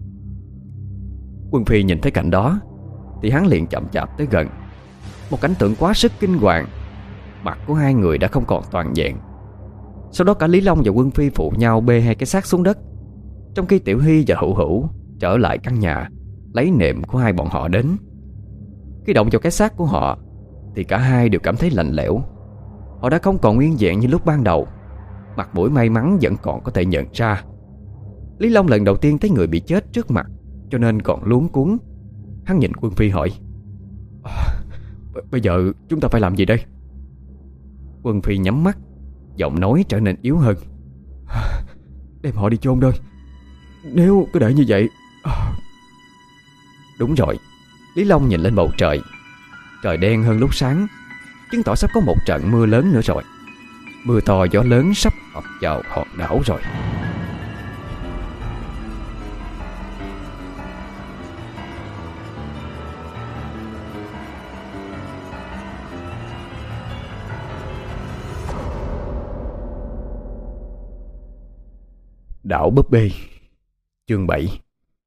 [SPEAKER 1] Quân Phi nhìn thấy cảnh đó thì hắn liền chậm chạp tới gần. Một cảnh tượng quá sức kinh hoàng. Mặt của hai người đã không còn toàn vẹn. Sau đó cả Lý Long và Quân Phi phụ nhau bê hai cái xác xuống đất, trong khi Tiểu Hy và Hữu Hữu trở lại căn nhà lấy nệm của hai bọn họ đến. Khi động vào cái xác của họ thì cả hai đều cảm thấy lạnh lẽo. Họ đã không còn nguyên vẹn như lúc ban đầu. Mặt mũi may mắn vẫn còn có thể nhận ra. Lý Long lần đầu tiên thấy người bị chết trước mặt, cho nên còn luống cuống. Hắn nhìn Quân Phi hỏi: à, bây giờ chúng ta phải làm gì đây? Quân Phi nhắm mắt, giọng nói trở nên yếu hơn: à, đem họ đi chôn thôi. Nếu cứ để như vậy à... Đúng rồi. Lý Long nhìn lên bầu trời. Trời đen hơn lúc sáng, chứng tỏ sắp có một trận mưa lớn nữa rồi. Mưa to gió lớn sắp ập vào hòn đảo rồi. Đảo búp bê. Chương bảy.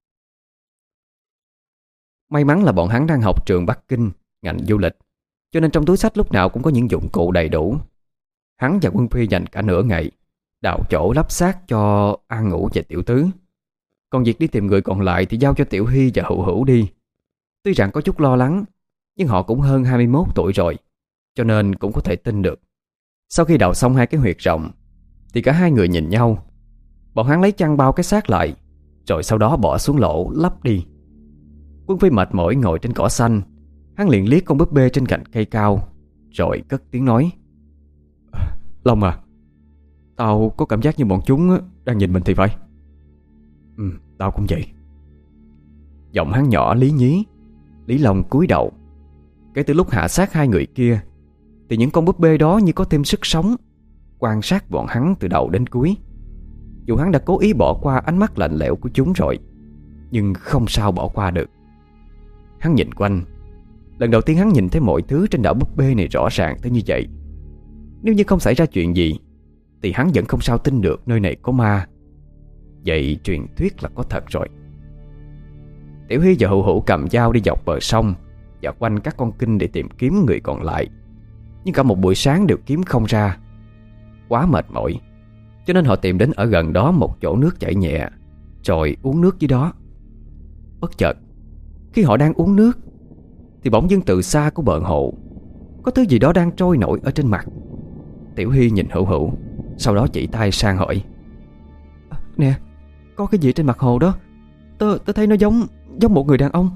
[SPEAKER 1] May mắn là bọn hắn đang học trường Bắc Kinh, ngành du lịch, cho nên trong túi xách lúc nào cũng có những dụng cụ đầy đủ. Hắn và Quân Phi dành cả nửa ngày đào chỗ lắp xác cho An Ngũ và Tiểu Tứ. Còn việc đi tìm người còn lại thì giao cho Tiểu Hy và Hữu Hữu đi. Tuy rằng có chút lo lắng, nhưng họ cũng hơn hai mươi mốt tuổi rồi, cho nên cũng có thể tin được. Sau khi đào xong hai cái huyệt rộng thì cả hai người nhìn nhau. Bọn hắn lấy chăn bao cái xác lại, rồi sau đó bỏ xuống lỗ lắp đi. Quân Phi mệt mỏi ngồi trên cỏ xanh. Hắn liền liếc con búp bê trên cành cây cao, rồi cất tiếng nói: Long à, tao có cảm giác như bọn chúng đang nhìn mình thì phải. Ừ, tao cũng vậy. Giọng hắn nhỏ lý nhí. Lý Long cúi đầu. Kể từ lúc hạ sát hai người kia thì những con búp bê đó như có thêm sức sống, quan sát bọn hắn từ đầu đến cuối. Dù hắn đã cố ý bỏ qua ánh mắt lạnh lẽo của chúng rồi, nhưng không sao bỏ qua được. Hắn nhìn quanh. Lần đầu tiên hắn nhìn thấy mọi thứ trên đảo búp bê này rõ ràng tới như vậy. Nếu như không xảy ra chuyện gì thì hắn vẫn không sao tin được nơi này có ma. Vậy truyền thuyết là có thật rồi. Tiểu Hy và Hữu Hữu cầm dao đi dọc bờ sông và quanh các con kênh để tìm kiếm người còn lại. Nhưng cả một buổi sáng đều kiếm không ra. Quá mệt mỏi, cho nên họ tìm đến ở gần đó một chỗ nước chảy nhẹ, rồi uống nước dưới đó. Bất chợt, khi họ đang uống nước thì bỗng dưng từ xa của bờ hồ có thứ gì đó đang trôi nổi ở trên mặt. Tiểu Hy nhìn Hữu Hữu, sau đó chỉ tay sang hỏi: à, nè, có cái gì trên mặt hồ đó? Tớ, tớ thấy nó giống Giống một người đàn ông.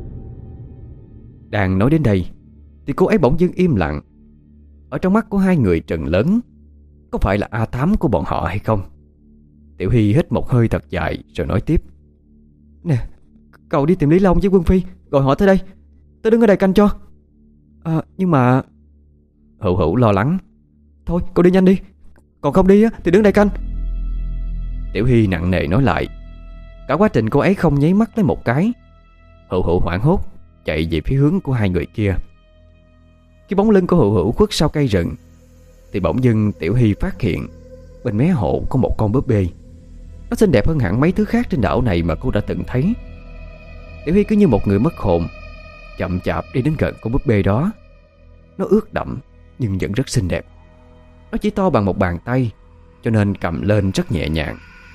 [SPEAKER 1] Đang nói đến đây thì cô ấy bỗng dưng im lặng. Ở trong mắt của hai người trừng lớn. Có phải là A Thám của bọn họ hay không? Tiểu Hy hít một hơi thật dài rồi nói tiếp: nè, cậu đi tìm Lý Long với Quân Phi, gọi họ tới đây. Tớ đứng ở đây canh cho. À, nhưng mà... Hữu Hữu lo lắng: thôi cậu đi nhanh đi, còn không đi thì đứng đây canh. Tiểu Hy nặng nề nói lại. Cả quá trình cô ấy không nháy mắt lấy một cái. Hữu Hữu hoảng hốt chạy về phía hướng của hai người kia. Khi bóng lưng của Hữu Hữu khuất sau cây rừng thì bỗng dưng Tiểu Hy phát hiện bên mé hồ có một con búp bê. Nó xinh đẹp hơn hẳn mấy thứ khác trên đảo này mà cô đã từng thấy. Tiểu Hy cứ như một người mất hồn, chậm chạp đi đến gần con búp bê đó. Nó ướt đẫm nhưng vẫn rất xinh đẹp. Nó chỉ to bằng một bàn tay, cho nên cầm lên rất nhẹ nhàng.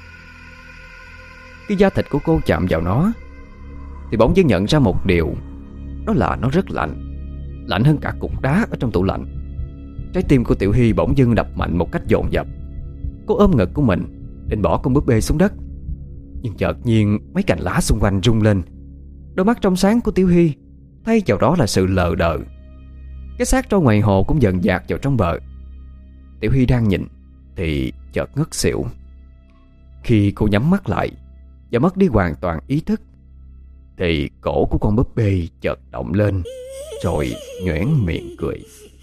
[SPEAKER 1] Khi da thịt của cô chạm vào nó thì bỗng dưng nhận ra một điều, đó là nó rất lạnh. Lạnh hơn cả cục đá ở trong tủ lạnh. Trái tim của Tiểu Hy bỗng dưng đập mạnh một cách dồn dập. Cô ôm ngực của mình định bỏ con búp bê xuống đất, nhưng chợt nhiên mấy cành lá xung quanh rung lên. Đôi mắt trong sáng của Tiểu Hy thay vào đó là sự lờ đờ. Cái xác trôi ngoài hồ cũng dần dạt vào trong bờ. Tiểu Hy đang nhìn thì chợt ngất xỉu. Khi cô nhắm mắt lại và mất đi hoàn toàn ý thức thì cổ của con búp bê chợt động lên, rồi nhoẻn miệng cười.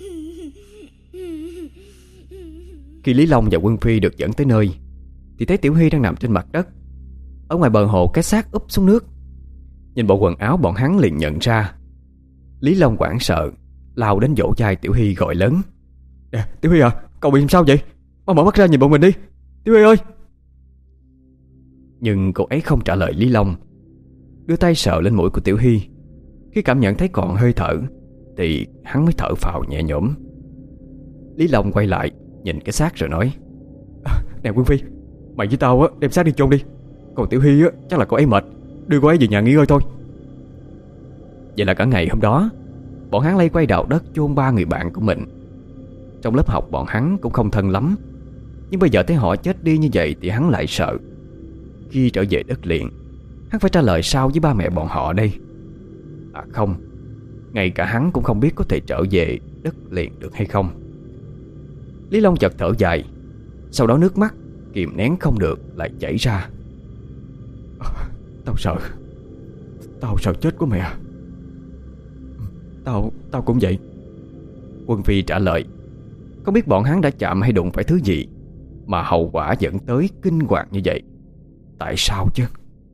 [SPEAKER 1] Khi Lý Long và Quân Phi được dẫn tới nơi thì thấy Tiểu Hy đang nằm trên mặt đất. Ở ngoài bờ hồ cái xác úp xuống nước. Nhìn bộ quần áo bọn hắn liền nhận ra. Lý Long hoảng sợ lao đến vỗ vai Tiểu Hy gọi lớn: nè, Tiểu Hy à, cậu bị làm sao vậy? Mau mở mắt ra nhìn bọn mình đi, Tiểu Hy ơi. Nhưng cô ấy không trả lời Lý Long. Đưa tay sờ lên mũi của Tiểu Hy. Khi cảm nhận thấy còn hơi thở thì hắn mới thở phào nhẹ nhõm. Lý Long quay lại nhìn cái xác rồi nói: à, nè Quân Phi, mày với tao á đem xác đi chôn đi. Còn Tiểu Hy á chắc là cô ấy mệt, đưa cô ấy về nhà nghỉ ngơi thôi. Vậy là cả ngày hôm đó bọn hắn lay quay đào đất chôn ba người bạn của mình. Trong lớp học bọn hắn cũng không thân lắm, nhưng bây giờ thấy họ chết đi như vậy thì hắn lại sợ. Khi trở về đất liền, hắn phải trả lời sao với ba mẹ bọn họ đây? À không, ngay cả hắn cũng không biết có thể trở về đất liền được hay không. Lý Long chợt thở dài, sau đó nước mắt kìm nén không được lại chảy ra. Tao sợ Tao sợ chết của mẹ. Tao Tao cũng vậy. Quân Phi trả lời, không biết bọn hắn đã chạm hay đụng phải thứ gì mà hậu quả dẫn tới kinh hoàng như vậy. Tại sao chứ?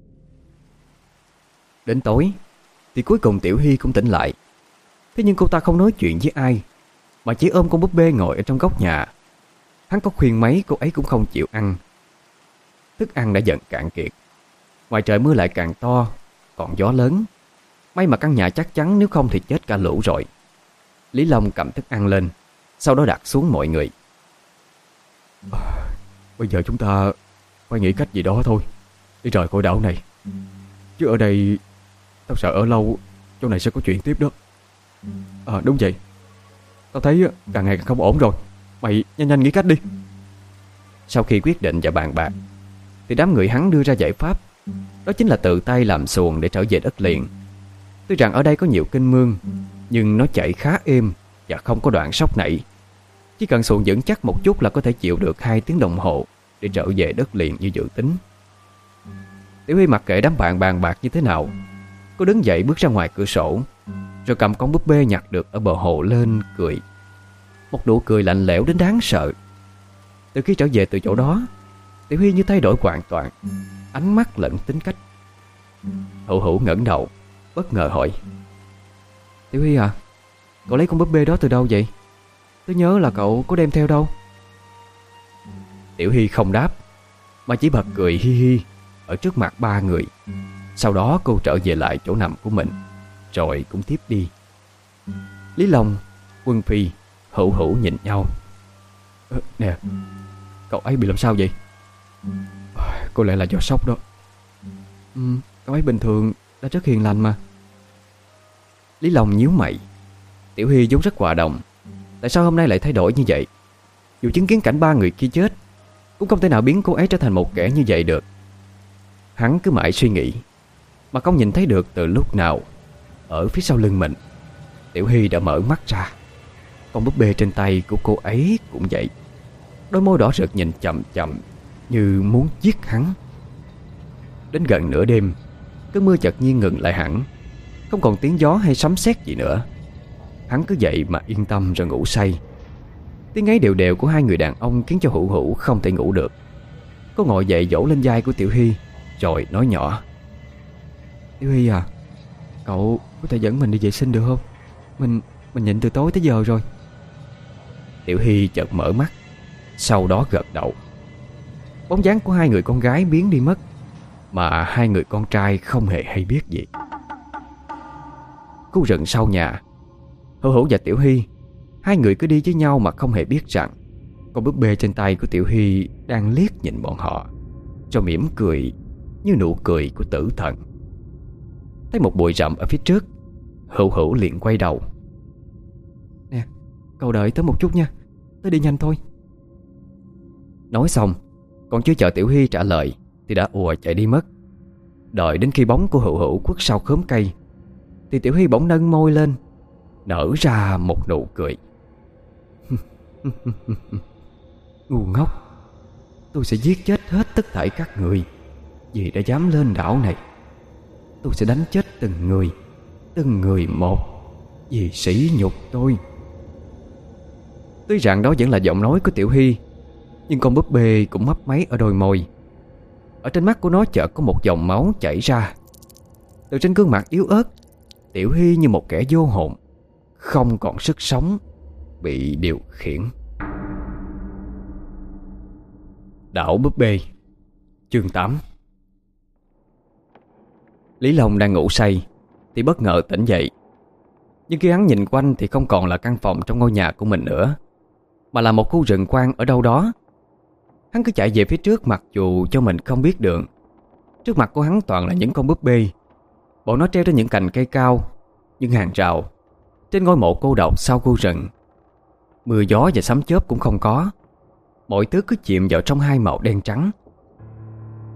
[SPEAKER 1] Đến tối thì cuối cùng Tiểu Hy cũng tỉnh lại. Thế nhưng cô ta không nói chuyện với ai, mà chỉ ôm con búp bê ngồi ở trong góc nhà. Hắn có khuyên mấy cô ấy cũng không chịu ăn. Thức ăn đã dần cạn kiệt. Ngoài trời mưa lại càng to, còn gió lớn. May mà căn nhà chắc chắn, nếu không thì chết cả lũ rồi. Lý Long cầm thức ăn lên, sau đó đặt xuống mọi người. Bây giờ chúng ta phải nghĩ cách gì đó thôi để rời khỏi đảo này. Chứ ở đây tao sợ ở lâu chỗ này sẽ có chuyện tiếp đó. À đúng vậy, tao thấy càng ngày càng không ổn rồi. Mày nhanh nhanh nghĩ cách đi. Sau khi quyết định và bàn bạc thì đám người hắn đưa ra giải pháp. Đó chính là tự tay làm xuồng để trở về đất liền. Tuy rằng ở đây có nhiều kênh mương, nhưng nó chảy khá êm và không có đoạn sóc nảy. Chỉ cần xuồng vững chắc một chút là có thể chịu được hai tiếng đồng hồ để trở về đất liền như dự tính. Tiểu Huy mặc kệ đám bạn bàn bạc như thế nào, cô đứng dậy bước ra ngoài cửa sổ, rồi cầm con búp bê nhặt được ở bờ hồ lên cười. Một nụ cười lạnh lẽo đến đáng sợ. Từ khi trở về từ chỗ đó, Tiểu Huy như thay đổi hoàn toàn, ánh mắt lẫn tính cách. Hữu Hữu ngẩng đầu, bất ngờ hỏi, Tiểu Huy à, cậu lấy con búp bê đó từ đâu vậy? Tôi nhớ là cậu có đem theo đâu. Tiểu Huy không đáp, mà chỉ bật cười hi hi ở trước mặt ba người. Sau đó cô trở về lại chỗ nằm của mình, rồi cũng tiếp đi. Lý Long, Quân Phi, Hữu Hữu nhìn nhau. Ờ, nè, cậu ấy bị làm sao vậy? Có lẽ là do sốc đó. Ừ, cậu ấy bình thường đã rất hiền lành mà. Lý Long nhíu mày. Tiểu Hy vốn rất hòa đồng, tại sao hôm nay lại thay đổi như vậy? Dù chứng kiến cảnh ba người kia chết, cũng không thể nào biến cô ấy trở thành một kẻ như vậy được. Hắn cứ mãi suy nghĩ, mà không nhìn thấy được từ lúc nào ở phía sau lưng mình Tiểu Hy đã mở mắt ra. Con búp bê trên tay của cô ấy cũng vậy. Đôi môi đỏ rực nhìn chậm chậm như muốn giết hắn. Đến gần nửa đêm, cơn mưa chợt nhiên ngừng lại hẳn, không còn tiếng gió hay sấm sét gì nữa. Hắn cứ dậy mà yên tâm rồi ngủ say. Tiếng ấy đều đều của hai người đàn ông khiến cho Hữu Hữu không thể ngủ được. Cô ngồi dậy vỗ lên vai của Tiểu Hy, rồi nói nhỏ, Tiểu Hy à, cậu có thể dẫn mình đi vệ sinh được không? Mình mình nhịn từ tối tới giờ rồi. Tiểu Hy chợt mở mắt, sau đó gật đầu. Bóng dáng của hai người con gái biến đi mất, mà hai người con trai không hề hay biết gì. Khu rừng sau nhà, Hữu Hữu và Tiểu Hy, hai người cứ đi với nhau mà không hề biết rằng con búp bê trên tay của Tiểu Hy đang liếc nhìn bọn họ, rồi mỉm cười như nụ cười của tử thần. Thấy một bụi rậm ở phía trước, Hữu Hữu liền quay đầu. Nè, cậu đợi tớ một chút nha, tớ đi nhanh thôi. Nói xong, còn chưa chờ Tiểu Hy trả lời thì đã ùa chạy đi mất. Đợi đến khi bóng của Hữu Hữu khuất sau khóm cây thì Tiểu Hy bỗng nâng môi lên, nở ra một nụ cười. Ngu ngốc, tôi sẽ giết chết hết tất thảy các người vì đã dám lên đảo này. Tôi sẽ đánh chết từng người, từng người một, vì sỉ nhục tôi. Tuy rằng đó vẫn là giọng nói của Tiểu Hy, nhưng con búp bê cũng mấp máy ở đôi môi. Ở trên mắt của nó chợt có một dòng máu chảy ra. Từ trên gương mặt yếu ớt, Tiểu Hy như một kẻ vô hồn, không còn sức sống, bị điều khiển. Đảo búp bê, chương tám. Lý Long đang ngủ say thì bất ngờ tỉnh dậy. Nhưng khi hắn nhìn quanh thì không còn là căn phòng trong ngôi nhà của mình nữa, mà là một khu rừng quang ở đâu đó. Hắn cứ chạy về phía trước mặc dù cho mình không biết đường. Trước mặt của hắn toàn là những con búp bê. Bọn nó treo trên những cành cây cao, những hàng rào, trên ngôi mộ cô độc sau khu rừng. Mưa gió và sấm chớp cũng không có. Mọi thứ cứ chìm vào trong hai màu đen trắng.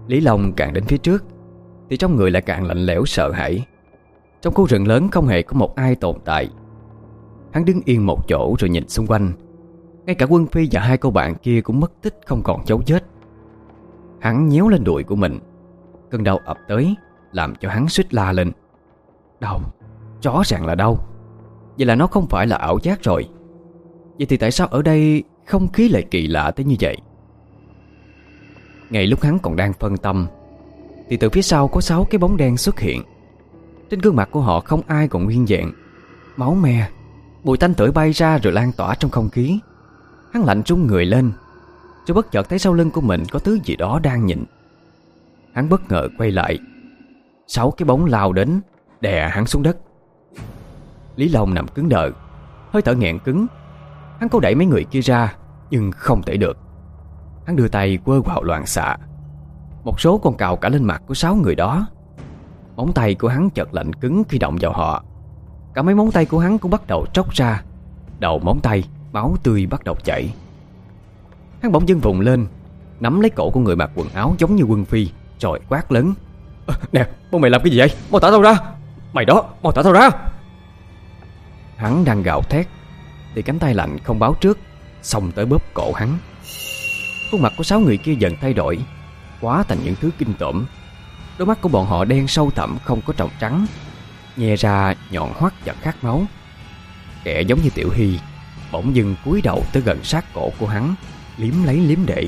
[SPEAKER 1] Lý Long càng đến phía trước thì trong người lại càng lạnh lẽo sợ hãi. Trong khu rừng lớn không hề có một ai tồn tại. Hắn đứng yên một chỗ rồi nhìn xung quanh. Ngay cả Quân Phi và hai cô bạn kia cũng mất tích không còn dấu vết. Hắn nhéo lên đùi của mình. Cơn đau ập tới làm cho hắn suýt la lên. Đau, rõ ràng là đau. Vậy là nó không phải là ảo giác rồi. Vậy thì tại sao ở đây không khí lại kỳ lạ tới như vậy? Ngay lúc hắn còn đang phân tâm thì từ phía sau có sáu cái bóng đen xuất hiện. Trên gương mặt của họ không ai còn nguyên vẹn. Máu me, mùi tanh tưởi bay ra rồi lan tỏa trong không khí. Hắn lạnh run người lên, rồi bất chợt thấy sau lưng của mình có thứ gì đó đang nhìn. Hắn bất ngờ quay lại. Sáu cái bóng lao đến đè hắn xuống đất. Lý Long nằm cứng đờ, hơi thở nghẹn cứng. Hắn cố đẩy mấy người kia ra nhưng không thể được. Hắn đưa tay quơ quào loạn xạ. Một số còn cào cả lên mặt của sáu người đó. Móng tay của hắn chợt lạnh cứng khi động vào họ. Cả mấy móng tay của hắn cũng bắt đầu tróc ra. Đầu móng tay máu tươi bắt đầu chảy. Hắn bỗng dưng vùng lên, nắm lấy cổ của người mặc quần áo giống như Quân Phi, rồi quát lớn: à, nè, bọn mày làm cái gì vậy? Mau thả tao ra! Mày đó, mau thả tao ra! Hắn đang gào thét thì cánh tay lạnh không báo trước xông tới bóp cổ hắn. Khuôn mặt của sáu người kia dần thay đổi, hóa thành những thứ kinh tởm. Đôi mắt của bọn họ đen sâu thẳm không có tròng trắng, nhe ra nhọn hoắt và khát máu. Kẻ giống như Tiểu Hy bỗng dưng cúi đầu tới gần sát cổ của hắn, liếm lấy liếm đệ.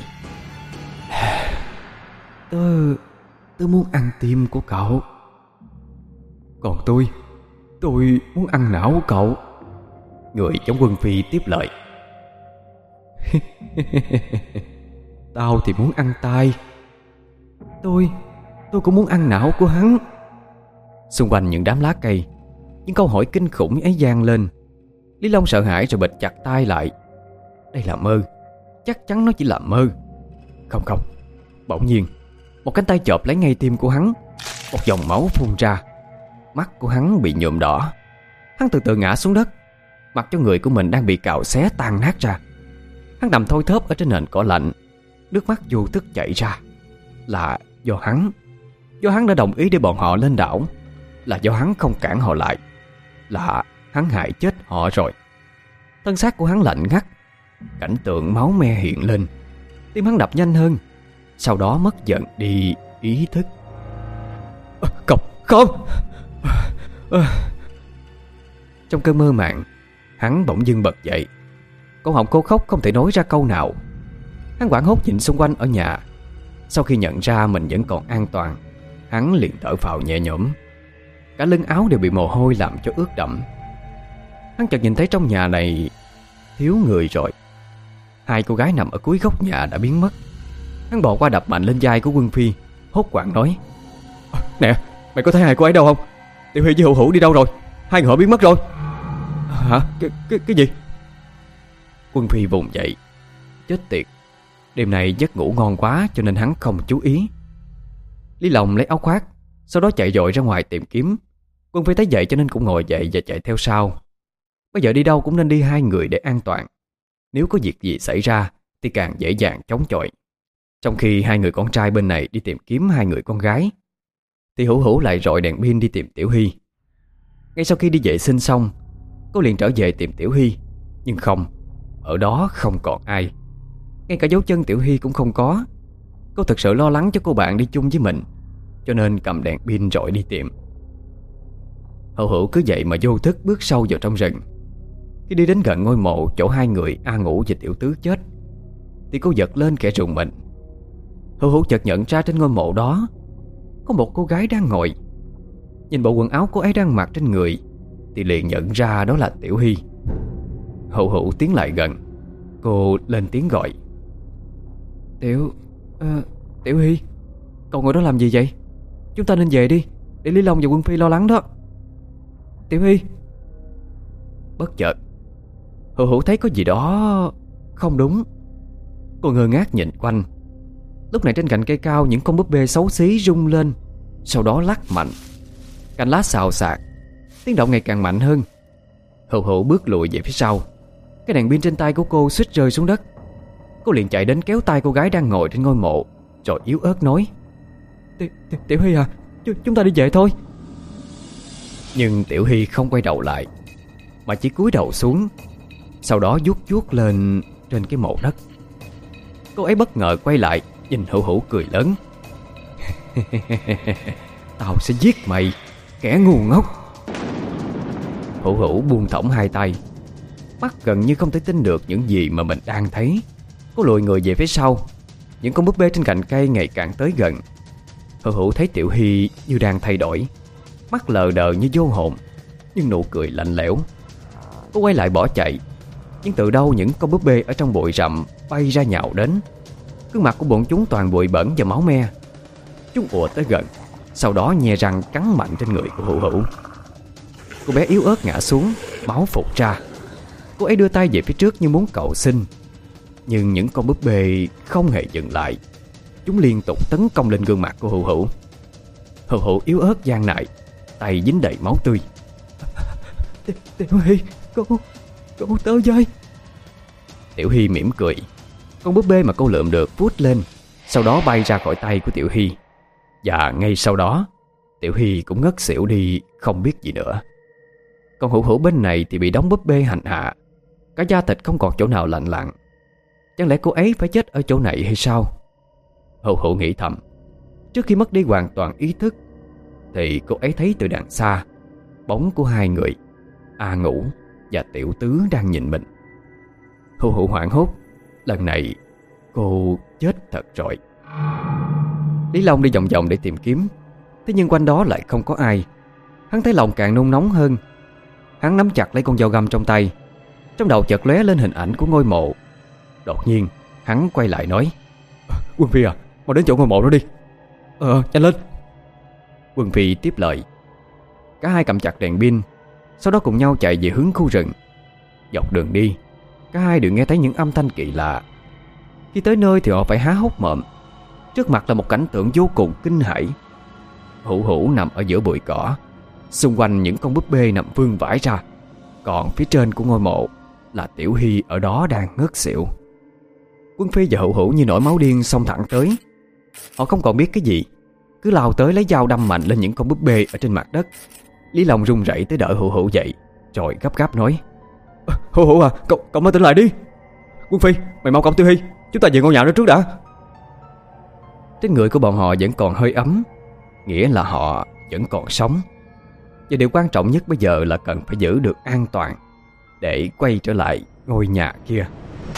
[SPEAKER 1] Tôi, tôi muốn ăn tim của cậu. Còn tôi, tôi muốn ăn não của cậu. Người giống Quân Phi tiếp lời. Tao thì muốn ăn tai. Tôi, tôi cũng muốn ăn não của hắn. Xung quanh những đám lá cây, những câu hỏi kinh khủng ấy vang lên. Lý Long sợ hãi rồi bịt chặt tai lại. Đây là mơ, chắc chắn nó chỉ là mơ. Không không, bỗng nhiên một cánh tay chộp lấy ngay tim của hắn. Một dòng máu phun ra. Mắt của hắn bị nhuộm đỏ. Hắn từ từ ngã xuống đất. Mặt cho người của mình đang bị cào xé tan nát ra. Hắn nằm thoi thóp ở trên nền cỏ lạnh. Nước mắt vô thức chảy ra. Là do hắn. Do hắn đã đồng ý để bọn họ lên đảo. Là do hắn không cản họ lại. Là hắn hại chết họ rồi. Thân xác của hắn lạnh ngắt. Cảnh tượng máu me hiện lên. Tim hắn đập nhanh hơn. Sau đó mất dần đi ý thức. à, Không, không à. Trong cơn mơ màng, hắn bỗng dưng bật dậy. Cổ họng khô khốc không thể nói ra câu nào. Hắn hoảng hốt nhìn xung quanh ở nhà. Sau khi nhận ra mình vẫn còn an toàn, hắn liền thở phào nhẹ nhõm. Cả lưng áo đều bị mồ hôi làm cho ướt đẫm. Hắn chợt nhìn thấy trong nhà này thiếu người rồi. Hai cô gái nằm ở cuối góc nhà đã biến mất. Hắn bò qua đập mạnh lên vai của Quân Phi, hốt hoảng nói: à, nè, mày có thấy hai cô ấy đâu không? Tiểu Hy với Hữu Hữu đi đâu rồi? Hai người họ biến mất rồi. Hả? Cái, cái, cái gì? Quân Phi vùng dậy. Chết tiệt, đêm nay giấc ngủ ngon quá cho nên hắn không chú ý. Lý Long lấy áo khoác, sau đó chạy vội ra ngoài tìm kiếm. Quân Phi thấy vậy cho nên cũng ngồi dậy và chạy theo sau. Bây giờ đi đâu cũng nên đi hai người để an toàn. Nếu có việc gì xảy ra thì càng dễ dàng chống chọi. Trong khi hai người con trai bên này đi tìm kiếm hai người con gái, thì Hữu Hữu lại rọi đèn pin đi tìm Tiểu Hy. Ngay sau khi đi vệ sinh xong, cô liền trở về tìm Tiểu Hy. Nhưng không, ở đó không còn ai. Ngay cả dấu chân Tiểu Hy cũng không có. Cô thực sự lo lắng cho cô bạn đi chung với mình, cho nên cầm đèn pin rọi đi tìm. Hữu Hữu cứ vậy mà vô thức bước sâu vào trong rừng. Khi đi đến gần ngôi mộ chỗ hai người A Ngũ và Tiểu Tứ chết, thì cô giật lên kẻ rùng mình. Hữu Hữu chợt nhận ra trên ngôi mộ đó có một cô gái đang ngồi. Nhìn bộ quần áo cô ấy đang mặc trên người thì liền nhận ra đó là Tiểu Hy. Hữu Hữu tiến lại gần. Cô lên tiếng gọi: Tiểu... Uh, Tiểu Hy, cậu ngồi đó làm gì vậy? Chúng ta nên về đi, để Lý Long và Quân Phi lo lắng đó. Tiểu Hy. Bất chợt Hữu Hữu thấy có gì đó không đúng. Cô ngơ ngác nhìn quanh. Lúc này trên cành cây cao, những con búp bê xấu xí rung lên, sau đó lắc mạnh. Cành lá xào xạc, tiếng động ngày càng mạnh hơn. Hữu Hữu bước lùi về phía sau. Cái đèn pin trên tay của cô suýt rơi xuống đất. Cô liền chạy đến kéo tay cô gái đang ngồi trên ngôi mộ, rồi yếu ớt nói: Tiểu, Tiểu, Tiểu Hy à, chúng ta đi về thôi. Nhưng Tiểu Hy không quay đầu lại, mà chỉ cúi đầu xuống, sau đó vuốt vuốt lên trên cái mộ đất. Cô ấy bất ngờ quay lại, nhìn Hữu Hữu cười lớn. Tao sẽ giết mày, kẻ ngu ngốc. Hữu Hữu buông thõng hai tay, mắt gần như không thể tin được những gì mà mình đang thấy. Cô lùi người về phía sau. Những con búp bê trên cành cây ngày càng tới gần. Hữu Hữu thấy Tiểu Hy như đang thay đổi, mắt lờ đờ như vô hồn, nhưng nụ cười lạnh lẽo. Cô quay lại bỏ chạy, nhưng từ đâu những con búp bê ở trong bụi rậm bay ra nhào đến. Gương mặt của bọn chúng toàn bụi bẩn và máu me. Chúng ùa tới gần, sau đó nhe răng cắn mạnh trên người của Hữu Hữu. Cô bé yếu ớt ngã xuống, máu phụt ra. Cô ấy đưa tay về phía trước như muốn cầu xin, nhưng những con búp bê không hề dừng lại. Chúng liên tục tấn công lên gương mặt của Hữu Hữu. Hữu Hữu yếu ớt gian nài, tay dính đầy máu tươi. Tiểu Hy, cô, cô tới với. Tiểu Hy mỉm cười. Con búp bê mà cô lượm được vút lên, sau đó bay ra khỏi tay của Tiểu Hy. Và ngay sau đó, Tiểu Hy cũng ngất xỉu đi, không biết gì nữa. Còn Hữu Hữu bên này thì bị đóng búp bê hành hạ, cả da thịt không còn chỗ nào lành lặn. Chẳng lẽ cô ấy phải chết ở chỗ này hay sao? Hữu Hữu nghĩ thầm. Trước khi mất đi hoàn toàn ý thức, thì cô ấy thấy từ đằng xa bóng của hai người, A Ngũ và Tiểu Tứ đang nhìn mình. Hữu Hữu hoảng hốt. Lần này cô chết thật rồi. Lý Long đi vòng vòng để tìm kiếm, thế nhưng quanh đó lại không có ai. Hắn thấy lòng càng nôn nóng hơn. Hắn nắm chặt lấy con dao găm trong tay. Trong đầu chợt lóe lên hình ảnh của ngôi mộ. Đột nhiên hắn quay lại nói: Quân Phi à, mau đến chỗ ngôi mộ đó đi. Ờ, nhanh lên. Quân Phi tiếp lời. Cả hai cầm chặt đèn pin, sau đó cùng nhau chạy về hướng khu rừng. Dọc đường đi, cả hai đều nghe thấy những âm thanh kỳ lạ. Khi tới nơi thì họ phải há hốc mồm. Trước mặt là một cảnh tượng vô cùng kinh hãi. Hữu Hữu nằm ở giữa bụi cỏ, xung quanh những con búp bê nằm vương vãi ra. Còn phía trên của ngôi mộ là Tiểu Hy ở đó đang ngất xỉu. Quân Phi và Hữu Hữu như nổi máu điên xông thẳng tới. Họ không còn biết cái gì, cứ lao tới lấy dao đâm mạnh lên những con búp bê ở trên mặt đất. Lý Long run rẩy tới đỡ Hữu Hữu dậy, rồi gấp gáp nói: Hữu Hữu à, cậu, cậu mới tỉnh lại đi. Quân Phi, mày mau cõng Tiểu Hy, chúng ta về ngôi nhà đó trước đã. Trên người của bọn họ vẫn còn hơi ấm, nghĩa là họ vẫn còn sống. Và điều quan trọng nhất bây giờ là cần phải giữ được an toàn để quay trở lại ngôi nhà kia.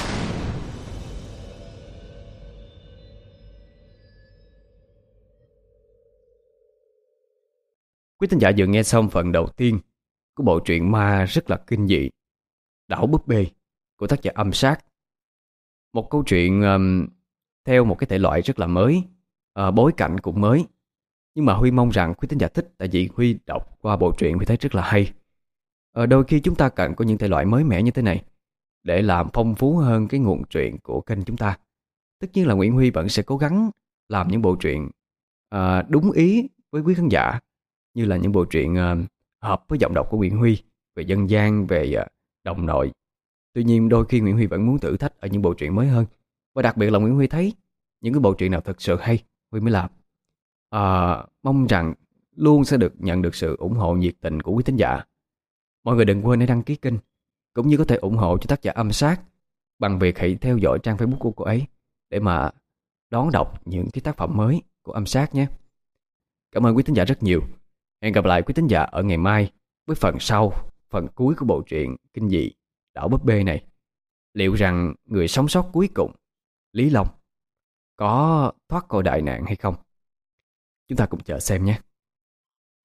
[SPEAKER 1] Quý thính giả vừa nghe xong phần đầu tiên của bộ truyện ma rất là kinh dị Đảo Búp Bê của tác giả Âm Sát. Một câu chuyện um, theo một cái thể loại rất là mới, uh, bối cảnh cũng mới. Nhưng mà Huy mong rằng quý thính giả thích, tại vì Huy đọc qua bộ truyện Huy thấy rất là hay. Ờ, đôi khi chúng ta cần có những thể loại mới mẻ như thế này để làm phong phú hơn cái nguồn truyện của kênh chúng ta. Tất nhiên là Nguyễn Huy vẫn sẽ cố gắng làm những bộ truyện uh, đúng ý với quý khán giả, như là những bộ truyện uh, hợp với giọng đọc của Nguyễn Huy, về dân gian, về uh, đồng nội. Tuy nhiên đôi khi Nguyễn Huy vẫn muốn thử thách ở những bộ truyện mới hơn. Và đặc biệt là Nguyễn Huy thấy những cái bộ truyện nào thật sự hay, Huy mới làm. À, mong rằng luôn sẽ được nhận được sự ủng hộ nhiệt tình của quý thính giả. Mọi người đừng quên hãy đăng ký kênh, cũng như có thể ủng hộ cho tác giả Âm Sát bằng việc hãy theo dõi trang Facebook của cô ấy để mà đón đọc những cái tác phẩm mới của Âm Sát nhé. Cảm ơn quý thính giả rất nhiều. Hẹn gặp lại quý thính giả ở ngày mai với phần sau, phần cuối của bộ truyện kinh dị Đảo Búp Bê này. Liệu rằng người sống sót cuối cùng, Lý Long, có thoát khỏi đại nạn hay không? Chúng ta cùng chờ xem nhé.